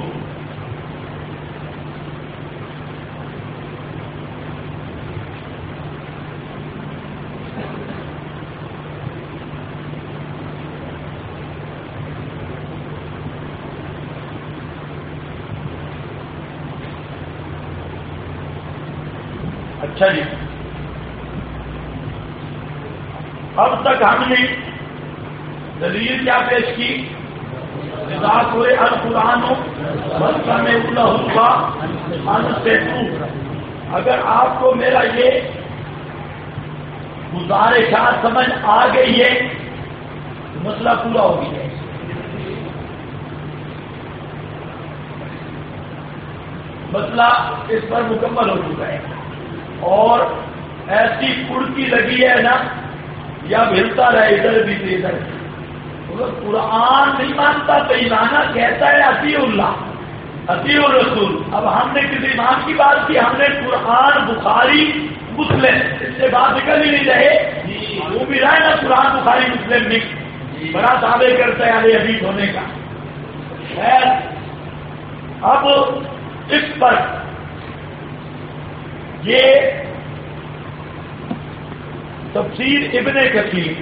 اچھا جی، اب تک ہم نے دلیل کیا پیش کی؟ اذا قرئ القرآن فاستمعوا له وانصتوا۔ اگر آپ کو میرا یہ گزارشات سمجھ آ گئی ہے تو مسئلہ پورا ہو گیا ہے۔ مسئلہ اس پر مکمل ہو چکا ہے، اور ایسی پڑکی لگی ہے نا، یا ملتا رہے ادھر بھی تو ادھر بھی۔ اگر قرآن نہیں مانتا تو ایمانہ کہتا ہے اطیع اللہ اطیع الرسول۔ اب ہم نے کسی امام کی بات کی، ہم نے قرآن بخاری مسلم، اس سے بات نکل ہی نہیں رہے، وہ بھی رہے نا قرآن بخاری مسلم میں بڑا دعوے کرتا ہے علی حدیث ہونے کا۔ خیر، اب اس پر یہ تفسیر ابن کثیر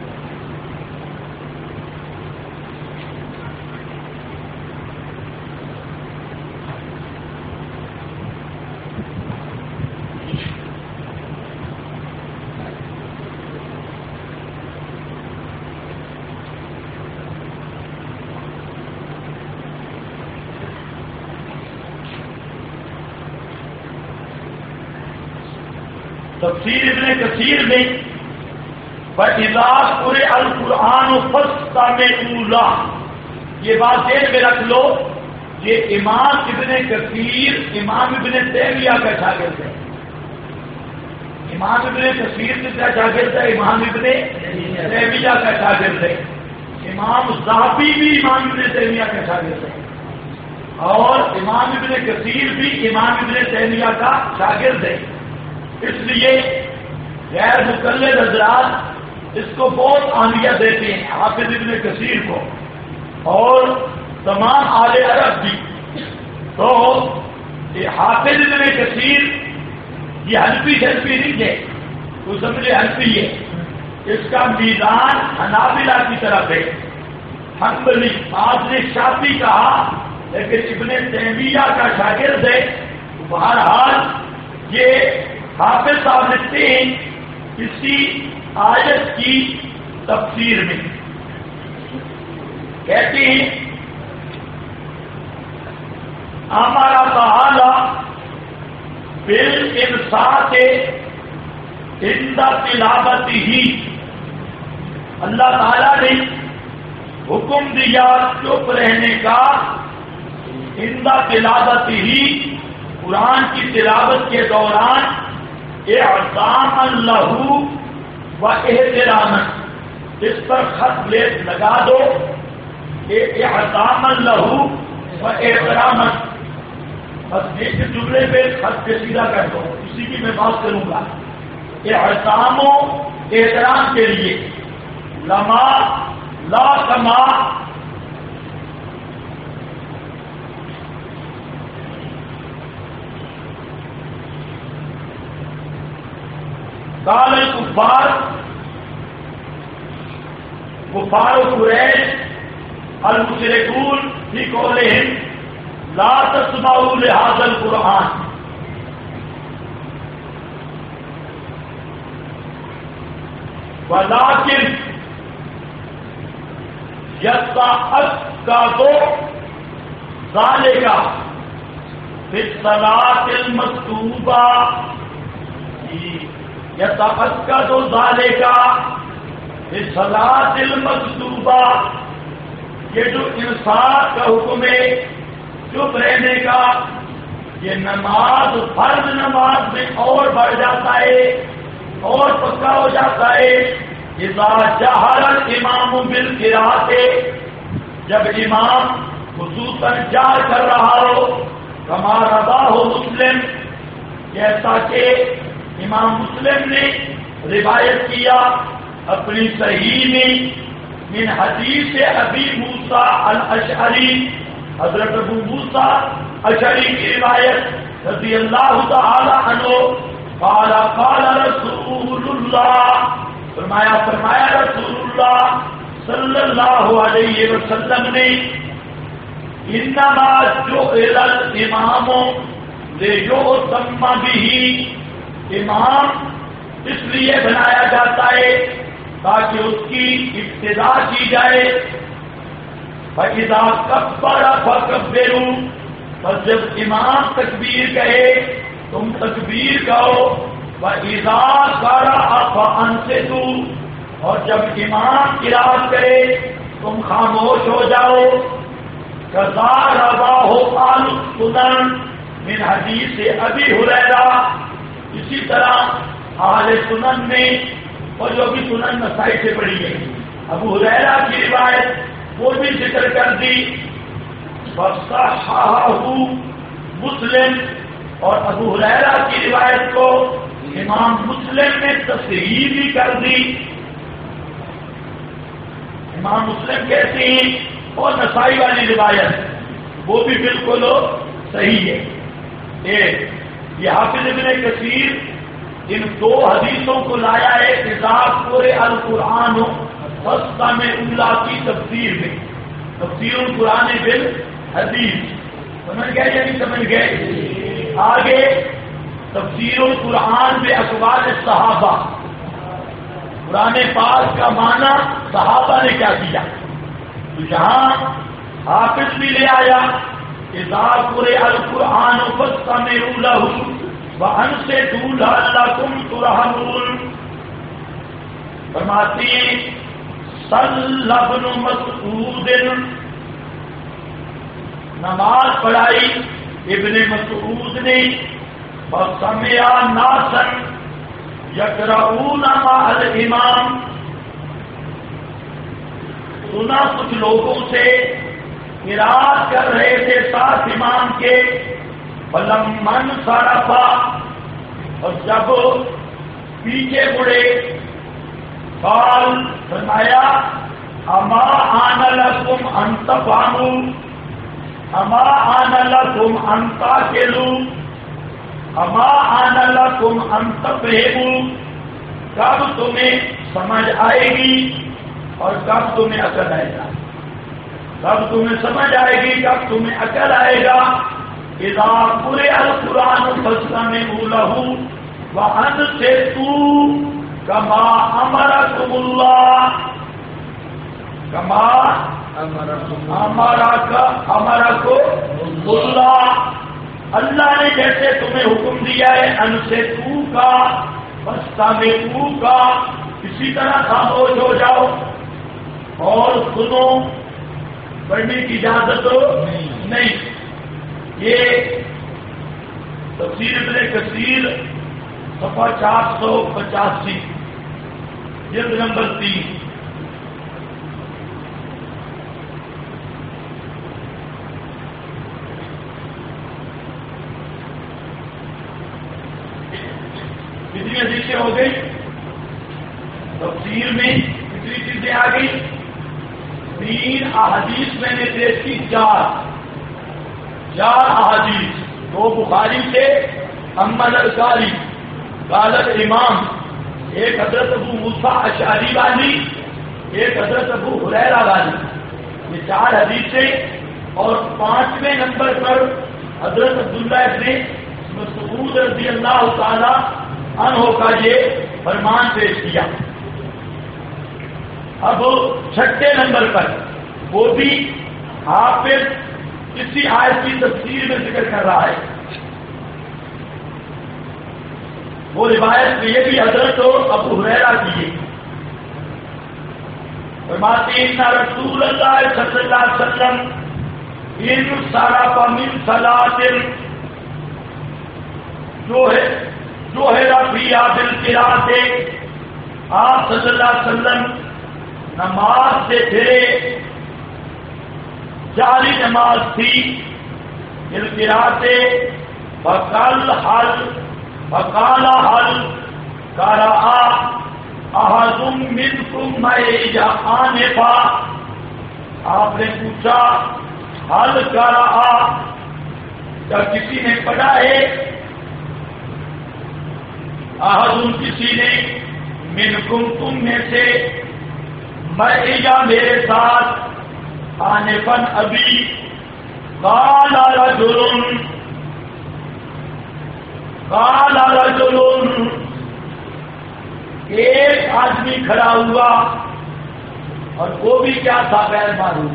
ابن کثیر میں فَإِذَا قُرِئَ الْقُرْآنُ فَاسْتَمِعُوا لَهُ، یہ بات ذہن میں رکھ لو، یہ امام ابن کثیر امام ابن تیمیہ کا شاگرد ہے۔ امام ابن کثیر کا شاگرد ہے، امام ابن تیمیہ کا شاگرد ہے۔ امام ذہبی بھی امام ابن تیمیہ کا شاگرد ہے، اور امام ابن کثیر بھی امام ابن تیمیہ کا شاگرد ہے۔ اس لیے غیر مقلد حضرات اس کو بہت اہمیت دیتے ہیں، حافظ ابن کثیر کو، اور تمام اہل عرب بھی۔ تو یہ حافظ ابن کثیر یہ حنفی نہیں ہے، وہ سمجھے حنفی ہے، اس کا میزان حنابلہ کی طرف ہے۔ حنبلی آپ نے شافعی کہا، لیکن ابن تیمیہ کا شاگرد ہے۔ بہرحال یہ حافظ صاحب لکھتے ہیں اسی آیت کی تفسیر میں، کہتے ہیں ہمارا تعالی بالانصات عند تلاوتہ، اللہ تعالیٰ نے حکم دیا چپ رہنے کا عند تلاوتہ، قرآن کی تلاوت کے دوران، اعظاما لہ و احتراما، اس پر خط لگا دو، اعظاما لہ و احتراما، بس ایک جملے پہ خط پہ سیدھا کر دو، اسی کی میں بات کروں گا۔ اعظام و احترام کے لیے، لما لا کما قال الكفار، کفار قریش المشركون فی قولهم لا تسمعوا لهذا القرآن، ولكن يتأكد ذلك في الصلاة المكتوبة، يتأكد ذلك في الصلاة المكتوبة، یہ جو انصاف کا حکم ہے چپ رہنے کا، یہ نماز فرض نماز میں اور بڑھ جاتا ہے اور پکا ہو جاتا ہے۔ اذا جہر الامام بالقراءۃ، جب امام خصوصاً جار کر رہا ہو، کما رواہ مسلم، جیسا کہ امام مسلم نے روایت کیا اپنی صحیح میں، من حدیث ابی موسیٰ الاشعری، حضرت ابو موسیٰ اشعری کی روایت رضی اللہ تعالی عنہ، قال قال رسول اللہ، فرمایا رسول اللہ صلی اللہ علیہ وسلم نے، انما جعل الامام لیؤتم بہ، امام اس لیے بنایا جاتا ہے تاکہ اس کی ابتدا کی جائے، فَإِذَا كَبَّرَ فَكَبِّرُوا، بس جب امام تکبیر کہے تم تکبیر کہو، وَإِذَا قَرَأَ فَأَنصِتُوا، اور جب امام قرأت کرے تم خاموش ہو جاؤ، كَذَا رَوَاهُ أَهْلُ السُّنَنِ من حدیث ابی ہریرہ، اسی طرح اہل سنن میں، اور جو بھی سنن نسائی سے پڑھی گئی، ابو ہریرہ کی روایت وہ بھی ذکر کر دی، وصححہ مسلم، اور ابو ہریرہ کی روایت کو امام مسلم نے تصحیح بھی کر دی، امام مسلم کہتے ہیں، اور نسائی والی روایت وہ بھی بالکل صحیح ہے۔ یہ حافظ ابن کثیر ان دو حدیثوں کو لایا ہے اذا قرئ القرآن فاستمعوا کی تفسیر میں، تفسیر القرآن بالحدیث، سمجھ گئے یا نہیں سمجھ گئے؟ آگے تفسیر القرآن باقوال الصحابہ، قرآن پاک کا معنی صحابہ نے کیا کیا، تو یہاں حافظ بھی لے آیا اذا قرئ القرآن فاستمعوا له وانصتوا لعلکم ترحمون، فرماتے ہیں صلی ابن مسعود، نماز پڑھائی ابن مسعود نے، فسمع ناسا یقرؤون مع الامام، سنا کچھ لوگوں سے قرأت کر رہے تھے ساتھ امام کے، فلما انصرف، اور جب پیچھے مڑے، قال، فرمایا اما آن لکم ان تفہموا، اما آن لکم ان تاکلوا، اما آن لکم ان تفہموا، کب تمہیں سمجھ آئے گی اور کب تمہیں عقل آئے گا، کب تمہیں سمجھ آئے گی کب تمہیں عقل آئے گا، اذا قرئ القرآن فاستمعوا له وانصتوا کما امرکم اللہ، کما امرکم اللہ، اللہ نے جیسے تمہیں حکم دیا ہے انصتوا کا، فاستمعوا کا، اسی طرح خاموش ہو جاؤ اور سنو، پڑھنے کی اجازت ہو نہیں۔ یہ تفسیر ابن کثیر صفحہ 485 جلد نمبر 3۔ کتنی حدیثیں ہو گئی تفسیر میں، کتنی چیزیں آ گئی، 3 احادیث میں نے پیش کی، 4 احادیث، 2 بخاری سے، اما الاشعری قال الامام، ایک حضرت ابو موسیٰ اشعری والی، ایک حضرت ابو ہریرہ والی، یہ 4 حدیثیں، اور 5ویں نمبر پر حضرت عبداللہ ابن مسعود رضی اللہ تعالی عنہ کا یہ فرمان پیش کیا۔ اب 6 نمبر پر وہ بھی حافظ اسی آیت کی تفسیر میں ذکر کر رہا ہے، وہ روایت میں یہ بھی حضرت ابو ہریرہ کی ہے، فرماتے ہیں ان رسول اللہ صلی اللہ علیہ وسلم ان صرف من صلاۃ جو ہے رفیع بالقراءۃ، آپ صلی اللہ علیہ وسلم نماز سے پھرے جاری نماز تھی، قرات فقال حل فقال حل قرأ احد منکم معي آنفا، آپ نے پوچھا حل قرأ، کیا کسی نے پڑھا ہے، احد کسی نے، منکم تم میں سے، معي میرے ساتھ، آنفن ابھی، قال رجل، ایک آدمی کھڑا ہوا، اور وہ بھی کیا تھا، غیر معلوم.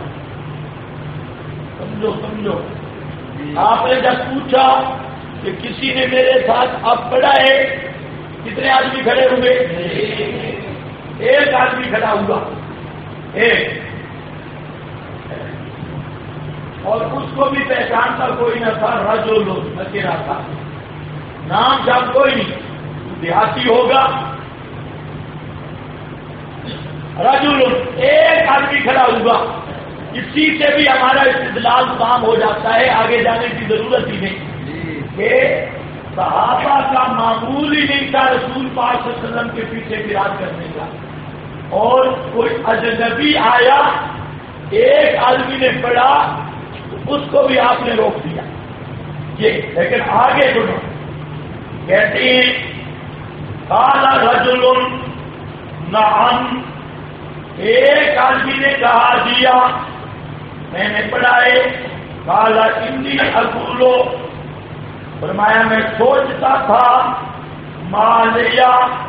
سمجھو آپ نے جب پوچھا کہ کسی نے میرے ساتھ اب پڑھا ہے، کتنے آدمی کھڑے ہوئے، ایک آدمی کھڑا ہوا، ایک، اور اس کو بھی پہچانتا کوئی نہ تھا، رجل نکرہ تھا، نام جب کوئی نہیں، دیہاتی ہوگا. رجل ایک آدمی کھڑا ہوا، اسی سے بھی ہمارا استدلال کام ہو جاتا ہے، آگے جانے کی ضرورت ہی نہیں کہ صحابہ کا معمول ہی نہیں تھا رسول پاک صلی اللہ علیہ وسلم کے پیچھے قرات کرنے کا، اور کوئی اجنبی آیا، ایک آدمی نے پڑھا، اس کو بھی آپ نے روک دیا. یہ لیکن آگے سنو، کہتے ہیں قال رجل نعم، ایک آدمی نے کہا دیا، میں نے پڑھا ہے. قال انی اقول، فرمایا میں سوچتا تھا، ما لیا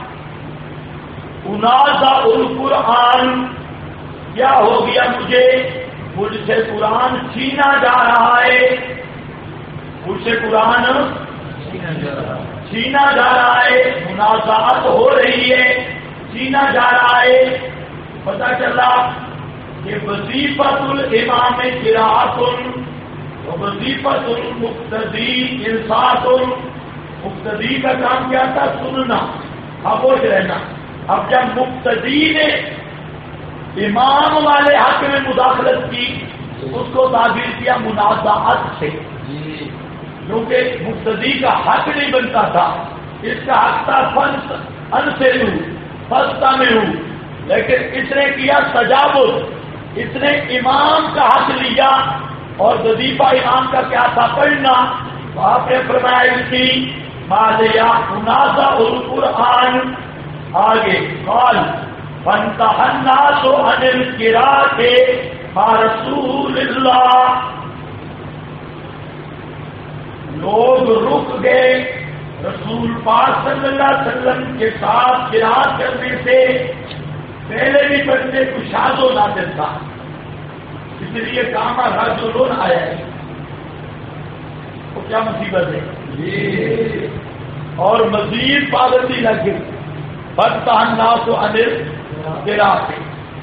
انازع القرآن، کیا ہو گیا مجھ سے قرآن چھینا جا رہا ہے، مجھ سے قرآن چھینا جا رہا ہے، منازعت ہو رہی ہے، چھینا جا رہا ہے. پتہ چلا کہ وظیفۃ الامام قراءۃ و وظیفۃ المقتدی انصات. مقتدی کا کام کیا تھا، سننا، خاموش رہنا. اب جب مقتدی نے امام والے حق میں مداخلت کی، اس کو تعبیر کیا منازعت سے، کیونکہ مقتدی کا حق نہیں بنتا تھا، اس کا حق تھا فستا میں ہوں، لیکن اس نے کیا تجاوز، اس نے امام کا حق لیا، اور وظیفہ امام کا کیا تھا، پڑھنا. تو آپ نے فرمایا اسی مالیا منازع القرآن. آگے قال فانتهى الناس عن القراءة مع رسول اللہ، لوگ رک گئے رسول پاک صلی اللہ علیہ وسلم کے ساتھ قرات کرنے سے. پہلے بھی پڑھنے کو شاد و نادر تھا، اس لیے کام رجل آیا ہے، وہ کیا مصیبت ہے. اور مزید پابندی لگ گئی، فانتهى الناس عن القراءة.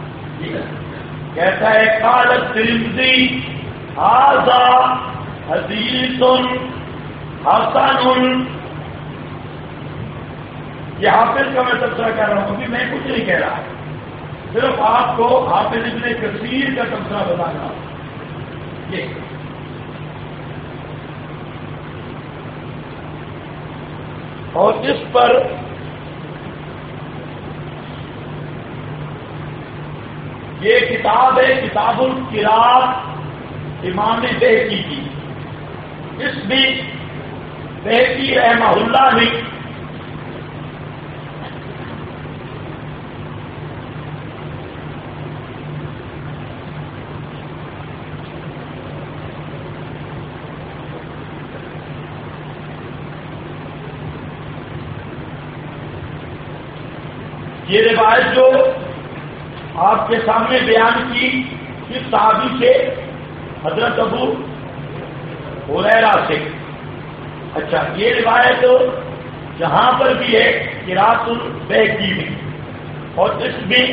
کہتا ہے قال الترمذی ھذا حدیث حسن. یہ حافظ کا میں تبصرہ کر رہا ہوں، ابھی میں کچھ نہیں کہہ رہا، صرف آپ کو حافظ ابن کثیر کا تبصرہ بتانا. یہ اور اس پر یہ کتاب ہے کتاب القراءۃ امام بہقی کی. اس میں بہقی رحمہ اللہ نے یہ روایت جو آپ کے سامنے بیان کی اس صحابی سے، حضرت ابو ہریرہ سے. اچھا، یہ روایت جہاں پر بھی ہے قراءۃ البہقی میں، اور اس میں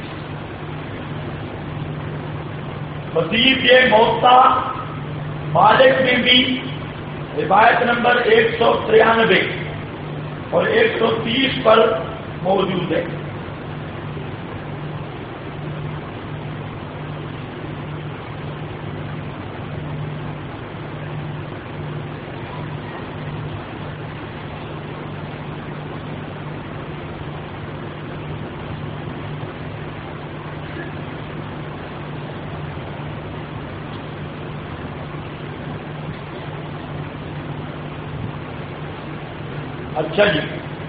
مزید یہ موطا مالک میں بھی روایت نمبر 193 اور 130 پر موجود ہے. اچھا جی،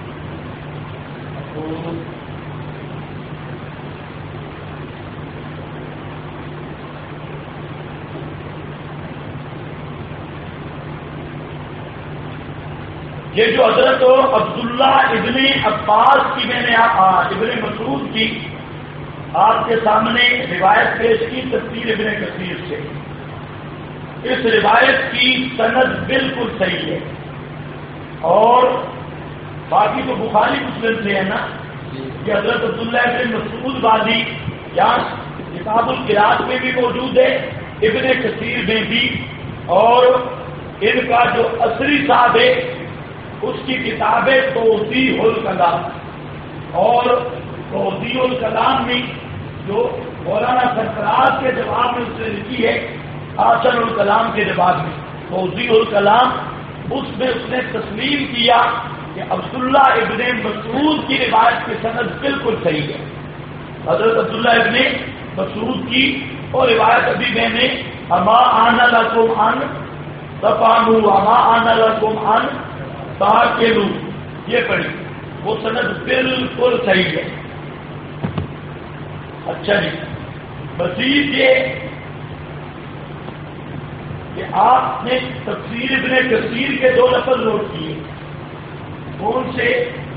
یہ جو حضرت عبداللہ ابن عباس کی میں نے ابن مسعود کی آپ کے سامنے روایت پیش کی تفسیر ابن کثیر سے، اس روایت کی سند بالکل صحیح ہے، اور باقی تو بخاری مسلم سے ہے نا، کہ حضرت عبداللہ ابن مسعود بازی یہاں کتاب القراءت میں بھی موجود ہے، ابن کثیر میں بھی، اور ان کا جو اصلی صاحب ہے اس کی کتاب ہے توضیح الکلام، اور توضیح الکلام میں جو مولانا سرفراز کے جواب میں اس نے لکھی ہے حاصل الکلام کے جواب میں توضیح الکلام، اس میں اس نے تسلیم کیا کہ عبداللہ ابن مسعود کی روایت کی سند بالکل صحیح ہے، حضرت عبداللہ ابن مسعود کی، اور روایت ابھی میں نے اما آنا لکم ان تفانو اما آنا لکم ان تاکلوا یہ پڑھی، وہ سند بالکل صحیح ہے۔ اچھا جی، مزید یہ کہ آپ نے تفسیر ابن کثیر کے دو لفظ نوٹ کیے، کون سے؟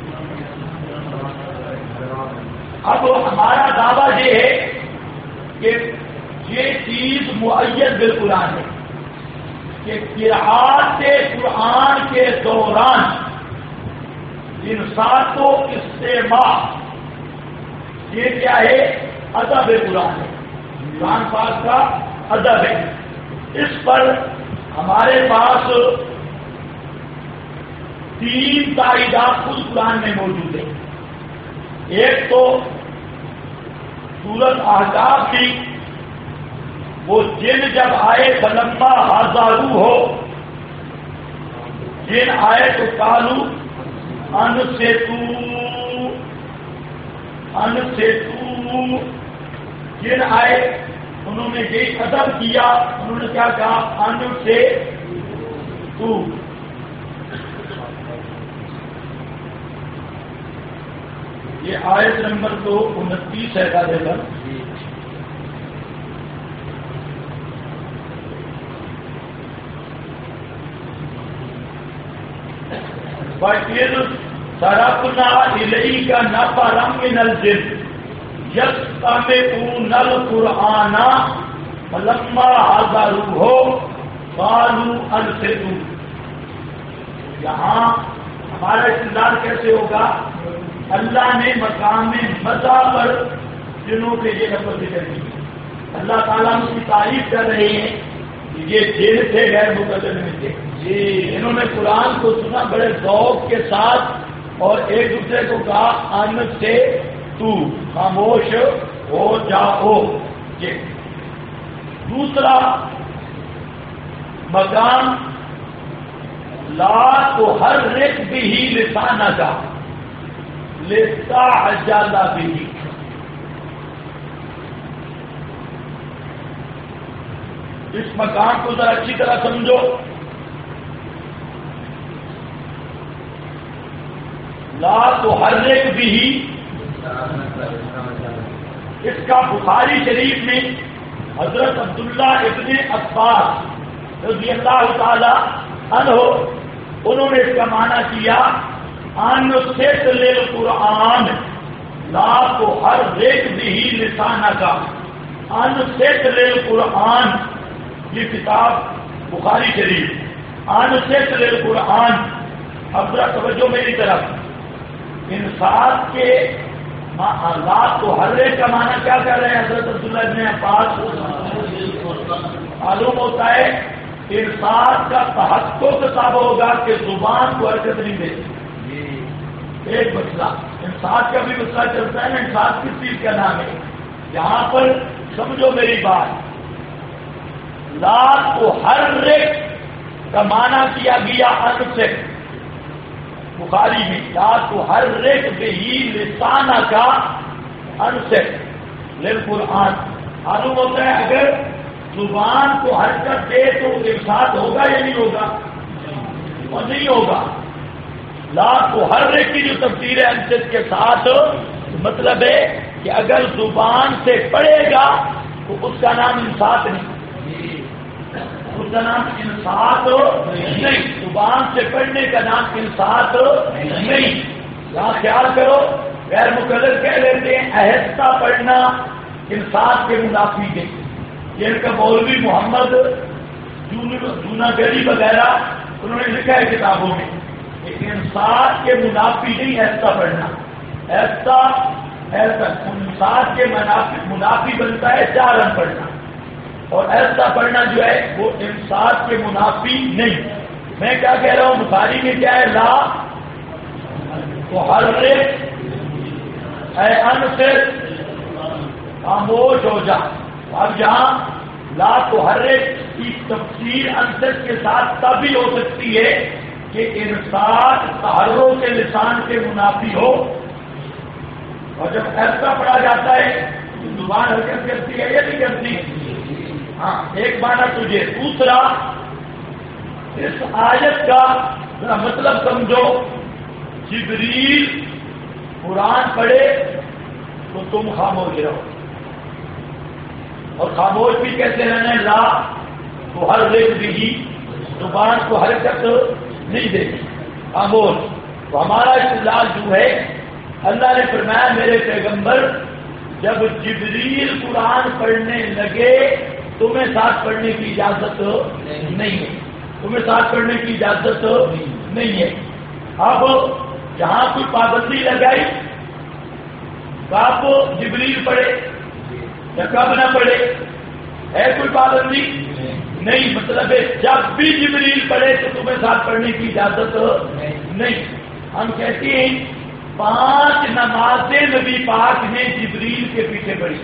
اب ہمارا دعویٰ یہ ہے کہ یہ چیز معید بالقرآن ہے کہ قرأت قرآن کے دوران ان ساتوں استماع یہ کیا ہے؟ ادب قرآن ہے، قرآن پاک کا ادب ہے۔ اس پر ہمارے پاس 3 تائیدات خود قرآن میں موجود ہے۔ ایک تو سورۃ احزاب کی، وہ جن جب آئے فلما حاضروا ہو، جن آئے تو کالو ان سے تو جن آئے انہوں نے یہ ادب کیا، انہوں نے کیا کہا؟ ان سے تو۔ یہ آیت نمبر تو 29 ہے غالبا۔ وَإِذْ صَرَفْنَا إِلَيْكَ نَفَرًا مِنَ الْجِنِّ يَسْتَمِعُونَ الْقُرْآنَ فَلَمَّا حَضَرُوهُ قَالُوا أَنصِتُوا۔ یہاں ہمارا استدلال کیسے ہوگا؟ اللہ نے مقام مزہ پر جنوں کے یہ لفظ ذکر کی، اللہ تعالیٰ ان کی تعریف کر رہے ہیں کہ یہ جن تھے، غیر مقدم تھے، انہوں نے قرآن کو سنا بڑے ذوق کے ساتھ، اور ایک دوسرے کو کہا ان سے تو خاموش ہو جاؤ۔ یہ دوسرا مقام لا تحرک بھی لسانک لتعجل به، اس مقام کو ذرا اچھی طرح سمجھو۔ لا تحرک به، اس کا بخاری شریف میں حضرت عبداللہ ابن عباس رضی اللہ تعالی عنہ انہوں نے اس کا معنی کیا ان صدق للقرآن لا تحرک به لسانک، ان صدق للقرآن، یہ کتاب بخاری شریف، ان صدق للقرآن۔ اب ذرا توجہ میری طرف، انصاف کے لا تحرک کا معنی کیا کر رہے ہیں حضرت عبداللہ ابن عباس؟ معلوم ہوتا ہے انصاف کا تحقق تب ہوگا کہ زبان کو حرکت نہیں دیتی۔ ایک مسئلہ انصاف کا بھی مسئلہ چلتا ہے نا، انصاف کس چیز کا نام ہے؟ یہاں پر سمجھو میری بات، لا تحرک کا معنی کیا گیا ان سے، بخاری میں لا تحرک به لسانک ان سے للقرآن۔ معلوم ہوتا ہے اگر زبان کو حرکت دے تو ارشاد ہوگا یا نہیں ہوگا؟ اور نہیں ہوگا۔ لا تحرک کی جو تفسیر ہے انصت کے ساتھ، مطلب ہے کہ اگر زبان سے پڑھے گا تو اس کا نام انصات نہیں، اس کا نام انصات نہیں، زبان سے پڑھنے کا نام انصات نہیں۔ یہاں خیال کرو، غیر مقرر کہہ لیتے ہیں آہستہ پڑھنا انصات کے منافی نہیں۔ یہ ان کا مولوی محمد جوناگری وغیرہ انہوں نے لکھا ہے کتابوں میں کہ انصات کے منافی نہیں آہستہ پڑھنا، ایسا انصات کے منافی بنتا ہے 4 رن پڑھنا، اور ایسا پڑھنا جو ہے وہ انصات کے منافی نہیں۔ میں کیا کہہ رہا ہوں، بخاری میں کیا ہے، لا تحرک اے انصت، خاموش ہو جا۔ اب جہاں لا تحرک کی تفسیر انصت کے ساتھ تب ہی ہو سکتی ہے کہ انصات تحرک کے لسان کے منافی ہو، اور جب ایسا پڑھا جاتا ہے تو زبان حرکت کرتی ہے یا نہیں کرتی؟ ہاں، ایک معنی تجھے۔ دوسرا، اس آیت کا ذرا مطلب سمجھو، جبریل قرآن پڑھے تو تم خاموش رہو، اور خاموش بھی کیسے رہنا ہے، لا تو ہر ریت بھی، زبان کو حرکت نہیں دیتی، خاموش۔ تو ہمارا استدلال جو ہے، اللہ نے فرمایا میرے پیغمبر جب جبریل قرآن پڑھنے لگے تمہیں ساتھ پڑھنے کی اجازت نہیں ہے، تمہیں ساتھ پڑھنے کی اجازت نہیں ہے۔ اب جہاں کوئی پابندی لگائی، کب جبریل پڑھے یا کب نہ پڑھے، ہے کوئی پابندی نہیں، مطلب ہے جب بھی جبریل پڑھے تو تمہیں ساتھ پڑھنے کی اجازت نہیں۔ ہم کہتے ہیں 5 نمازیں نبی پاک نے جبریل کے پیچھے پڑھی،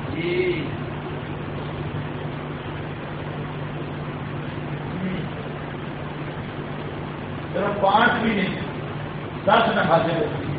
صرف 5 بھی نہیں، 10 نمازیں ہوتی ہیں۔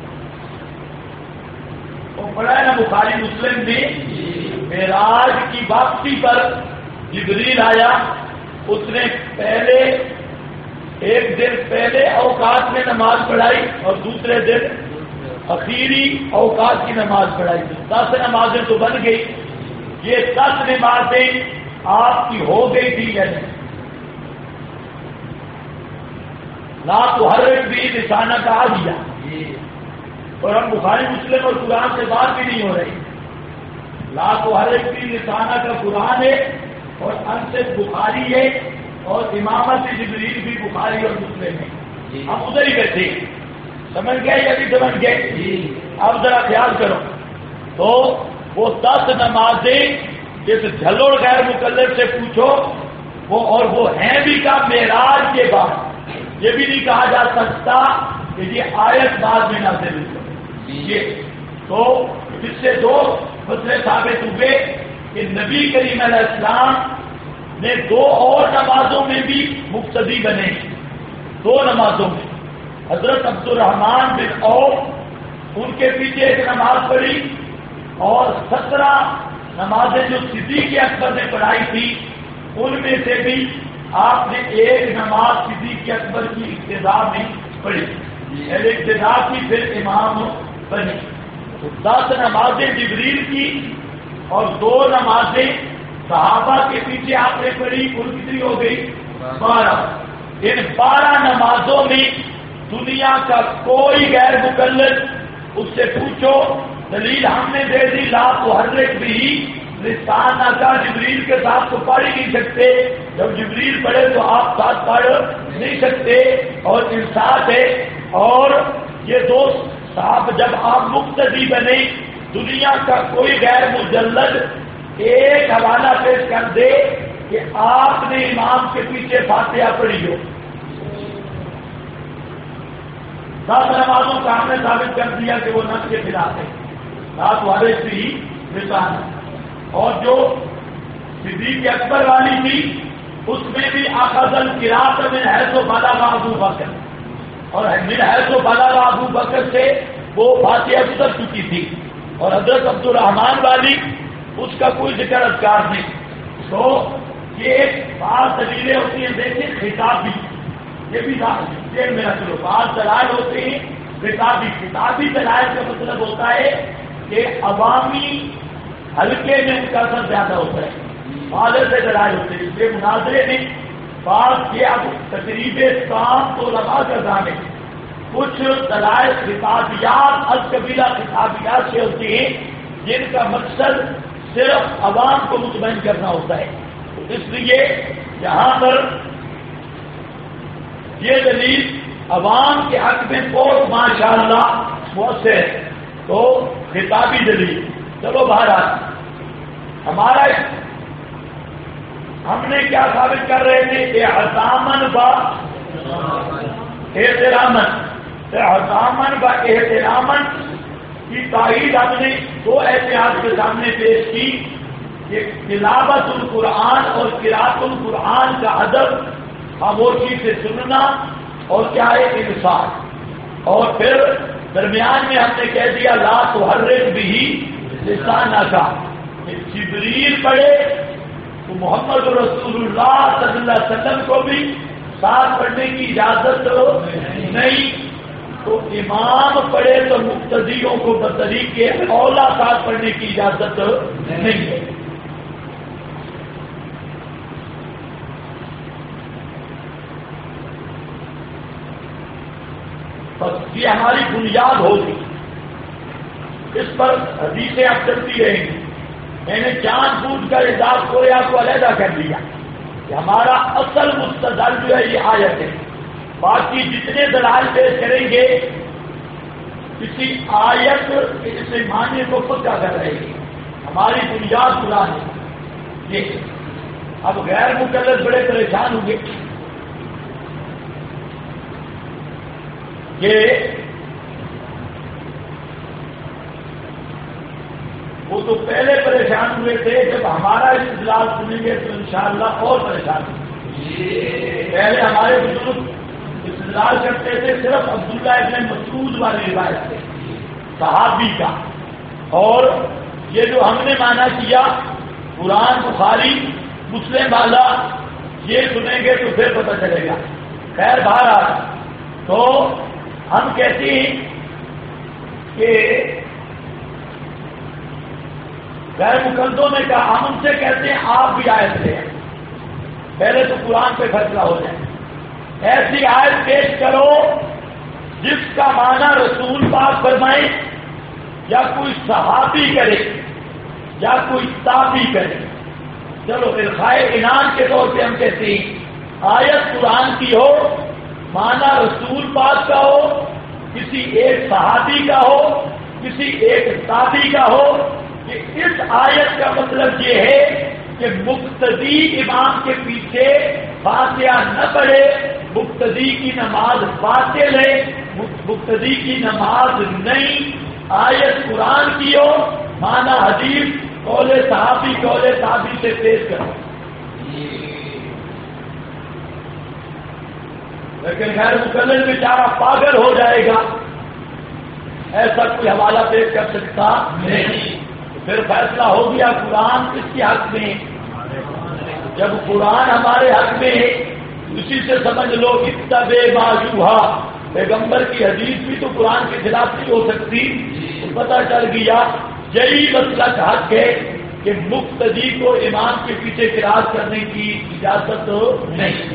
وہ پڑھا ہے نا بخاری مسلم میں، معراج کی واپسی پر جبریل آیا، اس نے پہلے 1 دن پہلے اوقات میں نماز پڑھائی اور دوسرے دن اخیری اوقات کی نماز پڑھائی، 10 نمازیں تو بن گئی۔ یہ 10 نمازیں آپ کی ہو گئی تھی یا نہیں؟ لا تحرک بھی نشانہ کہا دیا، اور ہم بخاری مسلم اور قرآن سے بات بھی نہیں ہو رہی۔ لا تحرک بھی نشانہ کا قرآن ہے، اور انصت بخاری ہے، اور امامت جبریل بھی بخاری اور مسلم ہے۔ ہم ادھر ہی بیٹھے، سمجھ گئے یا نہیں سمجھ گئے؟ اب ذرا خیال کرو، تو وہ 10 نمازیں جس جھلوڑ غیر مقلد سے پوچھو، اور وہ ہیں بھی کا معراج کے بعد، یہ بھی نہیں کہا جا سکتا کہ یہ آیت بعد میں نازل ہوئی۔ یہ تو اس سے 2 مسئلے ثابت ہوئے کہ نبی کریم علیہ السلام نے 2 اور نمازوں میں بھی مقتدی بنے، 2 نمازوں میں۔ حضرت عبد الرحمن بن عوف ان کے پیچھے ایک نماز پڑھی، اور 17 نمازیں جو صدیق اکبر نے پڑھائی تھی ان میں سے بھی آپ نے ایک نماز صدیق اکبر کی ابتدا میں پڑھی، پہلے ابتدا کی پھر امام بنی۔ تو 10 نمازیں جبریل کی اور 2 نمازیں صحابہ کے پیچھے آپ نے پڑھی، کل کتنی ہو گئی؟ 12۔ ان 12 نمازوں میں دنیا کا کوئی غیر مقلد، اس سے پوچھو، دلیل ہم نے دے دی، لا تحرک بھی لسانہ کا، جبریل کے ساتھ تو پڑھ ہی نہیں سکتے، جب جبریل پڑھے تو آپ ساتھ پڑھ نہیں سکتے، اور انصاف ہے۔ اور یہ 2 صاحب جب آپ مقتدی بنے، دنیا کا کوئی غیر مجلد ایک حوالہ پیش کر دے کہ آپ نے امام کے پیچھے فاتحہ پڑھی ہو۔ 10 نمازوں کا ہم نے ثابت کر دیا کہ وہ نفس کے خلاف ہے، رات والے سے ہی لسان۔ اور جو صدیق اکبر والی تھی اس میں بھی اخذ القراءۃ من حیث بلغ ابو بکر، اور من حیث بلغ ابو بکر سے وہ فاتحہ گزر چکی تھی، اور حضرت عبد الرحمن والی اس کا کوئی ذکر اذکار نہیں۔ تو یہ ایک بعض دلیلیں ہوتی ہیں، دیکھیں خطابی، یہ بھی یہ میرا چلو بعض دلائل ہوتے ہیں کتابی دلائل کا مطلب ہوتا ہے کہ عوامی حلقے میں ان کا اثر زیادہ ہوتا ہے، معاذ سے دلائل ہوتے ہیں، اس لیے مناظرے میں بعض یہ اب تقریب کام تو لگا کر جانے کچھ دلائل کتابیات القبیلہ کتابیات سے ہوتی ہیں جن کا مقصد صرف عوام کو مطمئن کرنا ہوتا ہے، اس لیے یہاں پر یہ دلیل عوام کے حق میں بہت ماشاءاللہ مؤثر ہے، تو خطابی دلیل چلو بہرحال ہمارا ہم نے کیا ثابت کر رہے تھے؟ احترامن با احترامن کی تائید ہم نے دو احتیاط کے سامنے پیش کی کہ تلاوت القرآن اور قراءت القرآن کا ادب خاموشی سے سننا اور کیا ہے انصاف، اور پھر درمیان میں ہم نے کہہ دیا لا تحرک بھی لسانک کا جبریل پڑھے تو محمد رسول اللہ صلی اللہ علیہ وسلم کو بھی ساتھ پڑھنے کی اجازت نہیں، تو امام پڑھے تو مقتدیوں کو بطریق اولا ساتھ پڑھنے کی اجازت نہیں ہے۔ بس یہ ہماری بنیاد ہوگی، اس پر حدیثیں اب چلتی رہیں گی۔ میں نے جان بوجھ کر اعزاز کو علیحدہ کر دیا کہ ہمارا اصل مستدل جو ہے یہ آیت ہے، باقی جتنے دلائل پیش کریں گے کسی آیت اس معنی کو پکا کر رہے گی، ہماری بنیاد قرآن ہے۔ یہ اب غیر مقلد بڑے پریشان ہوں گے کہ وہ تو پہلے پریشان ہوئے تھے، جب ہمارا استدلال سنیں گے تو انشاءاللہ اور پریشان ہوں گے۔ پہلے ہمارے بزرگ استدلال کرتے تھے صرف عبداللہ ابن مسعود والی روایت سے صحابی کا، اور یہ جو ہم نے مانا کیا قرآن بخاری مسلم والا یہ سنیں گے تو پھر پتہ چلے گا۔ خیر بہرحال تو ہم کہتے ہیں کہ غیر مقلدوں نے کہا، ہم ان سے کہتے ہیں آپ بھی آیت لے آئیں، پہلے تو قرآن پہ فیصلہ ہو جائے، ایسی آیت پیش کرو جس کا معنی رسول پاک فرمائے یا کوئی صحابی کرے یا کوئی تابعی کرے۔ چلو الخائے انعام کے طور پہ ہم کہتے ہیں آیت قرآن کی ہو، معنی رسول پاک کا ہو، کسی ایک صحابی کا ہو، کسی ایک تابعی کا ہو، کہ اس آیت کا مطلب یہ ہے کہ مقتدی امام کے پیچھے فاتحہ نہ پڑھے، مقتدی کی نماز باطل ہے، مقتدی کی نماز نہیں، آیت قرآن کی ہو، معنی حدیث قول صحابی قول تابعی سے پیش کرو۔ لیکن غیر مقلد بیچارہ پاگل ہو جائے گا، ایسا کوئی حوالہ پیش کر سکتا نہیں، پھر فیصلہ ہو گیا قرآن کس کے حق میں۔ جب قرآن ہمارے حق میں ہے اسی سے سمجھ لو اتبع ما یوحی، پیغمبر کی حدیث بھی تو قرآن کے خلاف نہیں ہو سکتی، تو پتہ چل گیا یہی مسلک حق ہے کہ مقتدی کو امام کے پیچھے قرات کرنے کی اجازت نہیں۔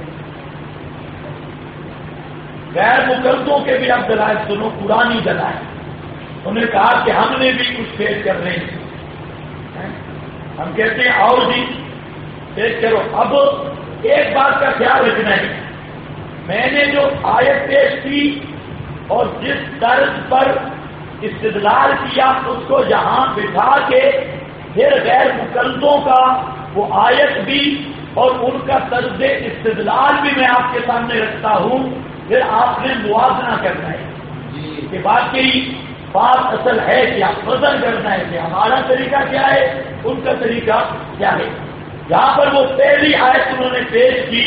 غیر مقلدوں کے بھی اب دلائل سنو، قرآنی دلائل۔ انہوں نے کہا کہ ہم نے بھی کچھ پیش کر رہے ہیں، ہم کہتے ہیں آؤ جی پیش کرو۔ اب ایک بات کا خیال رکھنا ہے، میں نے جو آیت پیش کی اور جس طرز پر استدلال کیا اس کو یہاں بٹھا کے پھر غیر مقلدوں کا وہ آیت بھی اور ان کا طرز استدلال بھی میں آپ کے سامنے رکھتا ہوں، پھر آپ نے موازنہ کرنا ہے کہ واقعی بات اصل ہے کیا، وزن کرنا ہے کہ ہمارا طریقہ کیا ہے، ان کا طریقہ کیا ہے۔ جہاں پر وہ پہلی آیت انہوں نے پیش کی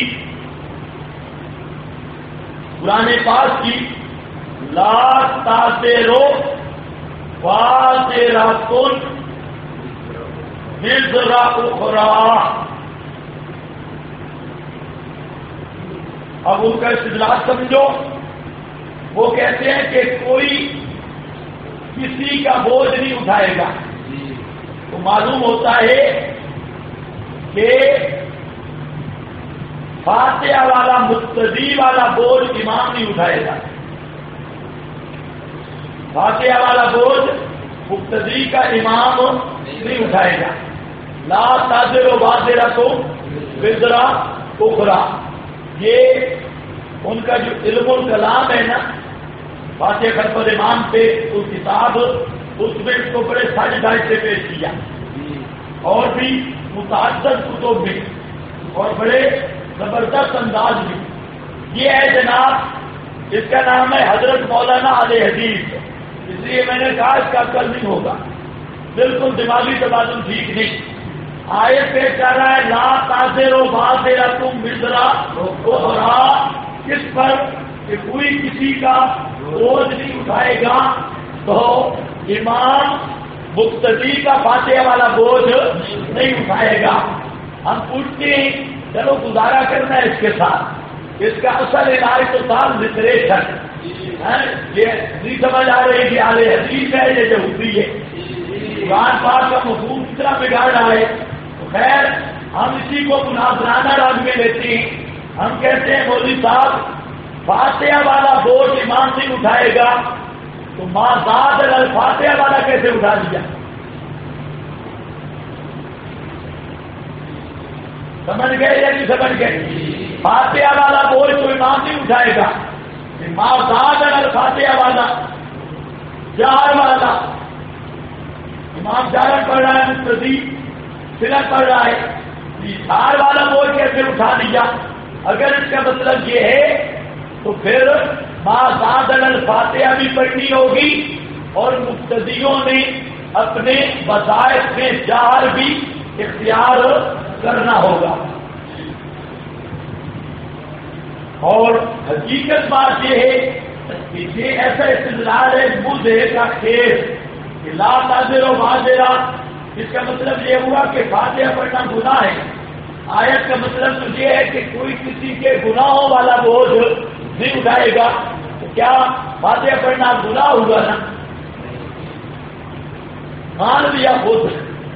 قرآن پاک کی، لا تاثرو واثرۃ وزر اخری، اب ان کا استدلال سمجھو. وہ کہتے ہیں کہ کوئی کسی کا بوجھ نہیں اٹھائے گا. تو معلوم ہوتا ہے کہ فاتحہ والا مقتدی والا بوجھ امام نہیں اٹھائے گا. فاتحہ والا بوجھ مقتدی کا امام نہیں اٹھائے گا. لا تاجر و بادرہ تو وزرا اخرا. یہ ان کا جو علم الکلام ہے نا، فاتحہ خلف الامام پہ وہ کتاب، اس میں اس کو بڑے ساجھائی سے پیش کیا، اور بھی متعدد کتب میں، اور بڑے زبردست انداز میں. یہ ہے جناب، اس کا نام ہے حضرت مولانا علی حدیث. اس لیے میں نے کہا اس کا کل نہیں ہوگا، بالکل دماغی توازن ٹھیک نہیں. آیت پیش کر رہا ہے لا تاثرو بادرہ تم وزرا اخرا. کس پر؟ کہ کوئی کسی کا بوجھ نہیں اٹھائے گا. تو امام مقتدی کا فاتحہ والا بوجھ نہیں اٹھائے گا. ہم پوچھتے ہیں چلو گزارا کرنا ہے اس کے ساتھ. اس کا اصل علاج تو تھا لٹریچر. یہ نہیں سمجھ آ رہی کہ اہل حدیث ہے یہ یہودی ہے. قرآن پاک کا مفہوم اتنا بگاڑ رہا ہے. تو خیر ہم اسی کو مناظرانہ رنگ میں لیتے ہیں. ہم کہتے ہیں مولوی صاحب فاتحہ والا بوجھ امام نہیں اٹھائے گا، تو ما زاد الفاتحہ والا کیسے اٹھا دیا؟ سمجھ گئے یا نہیں سمجھ گئے؟ فاتحہ والا بوجھ تو امام نہیں اٹھائے گا. ما زاد الفاتحہ والا، جہر والا، امام جہر پڑھ رہا ہے، مقتدی سنت پڑھ رہا ہے، جہر والا بوجھ کیسے اٹھا دیا؟ اگر اس کا مطلب یہ ہے تو پھر ما زاد الفاتحہ بھی پڑھنی ہوگی، اور مقتدیوں نے اپنے وظائف میں جہر بھی اختیار کرنا ہوگا. اور حقیقت بات یہ ہے کہ یہ ایسا استدلال ہے مجھے کا کیس کہ لا تاجر و بادرہ. اس کا مطلب یہ ہوا کہ فاتحہ پڑھنا گناہ ہے. آیت کا مطلب تو یہ ہے کہ کوئی کسی کے گناہوں والا بوجھ نہیں اٹھائے گا. تو کیا فاتحہ پڑھنا گناہ ہوگا نا؟ مان لیا خود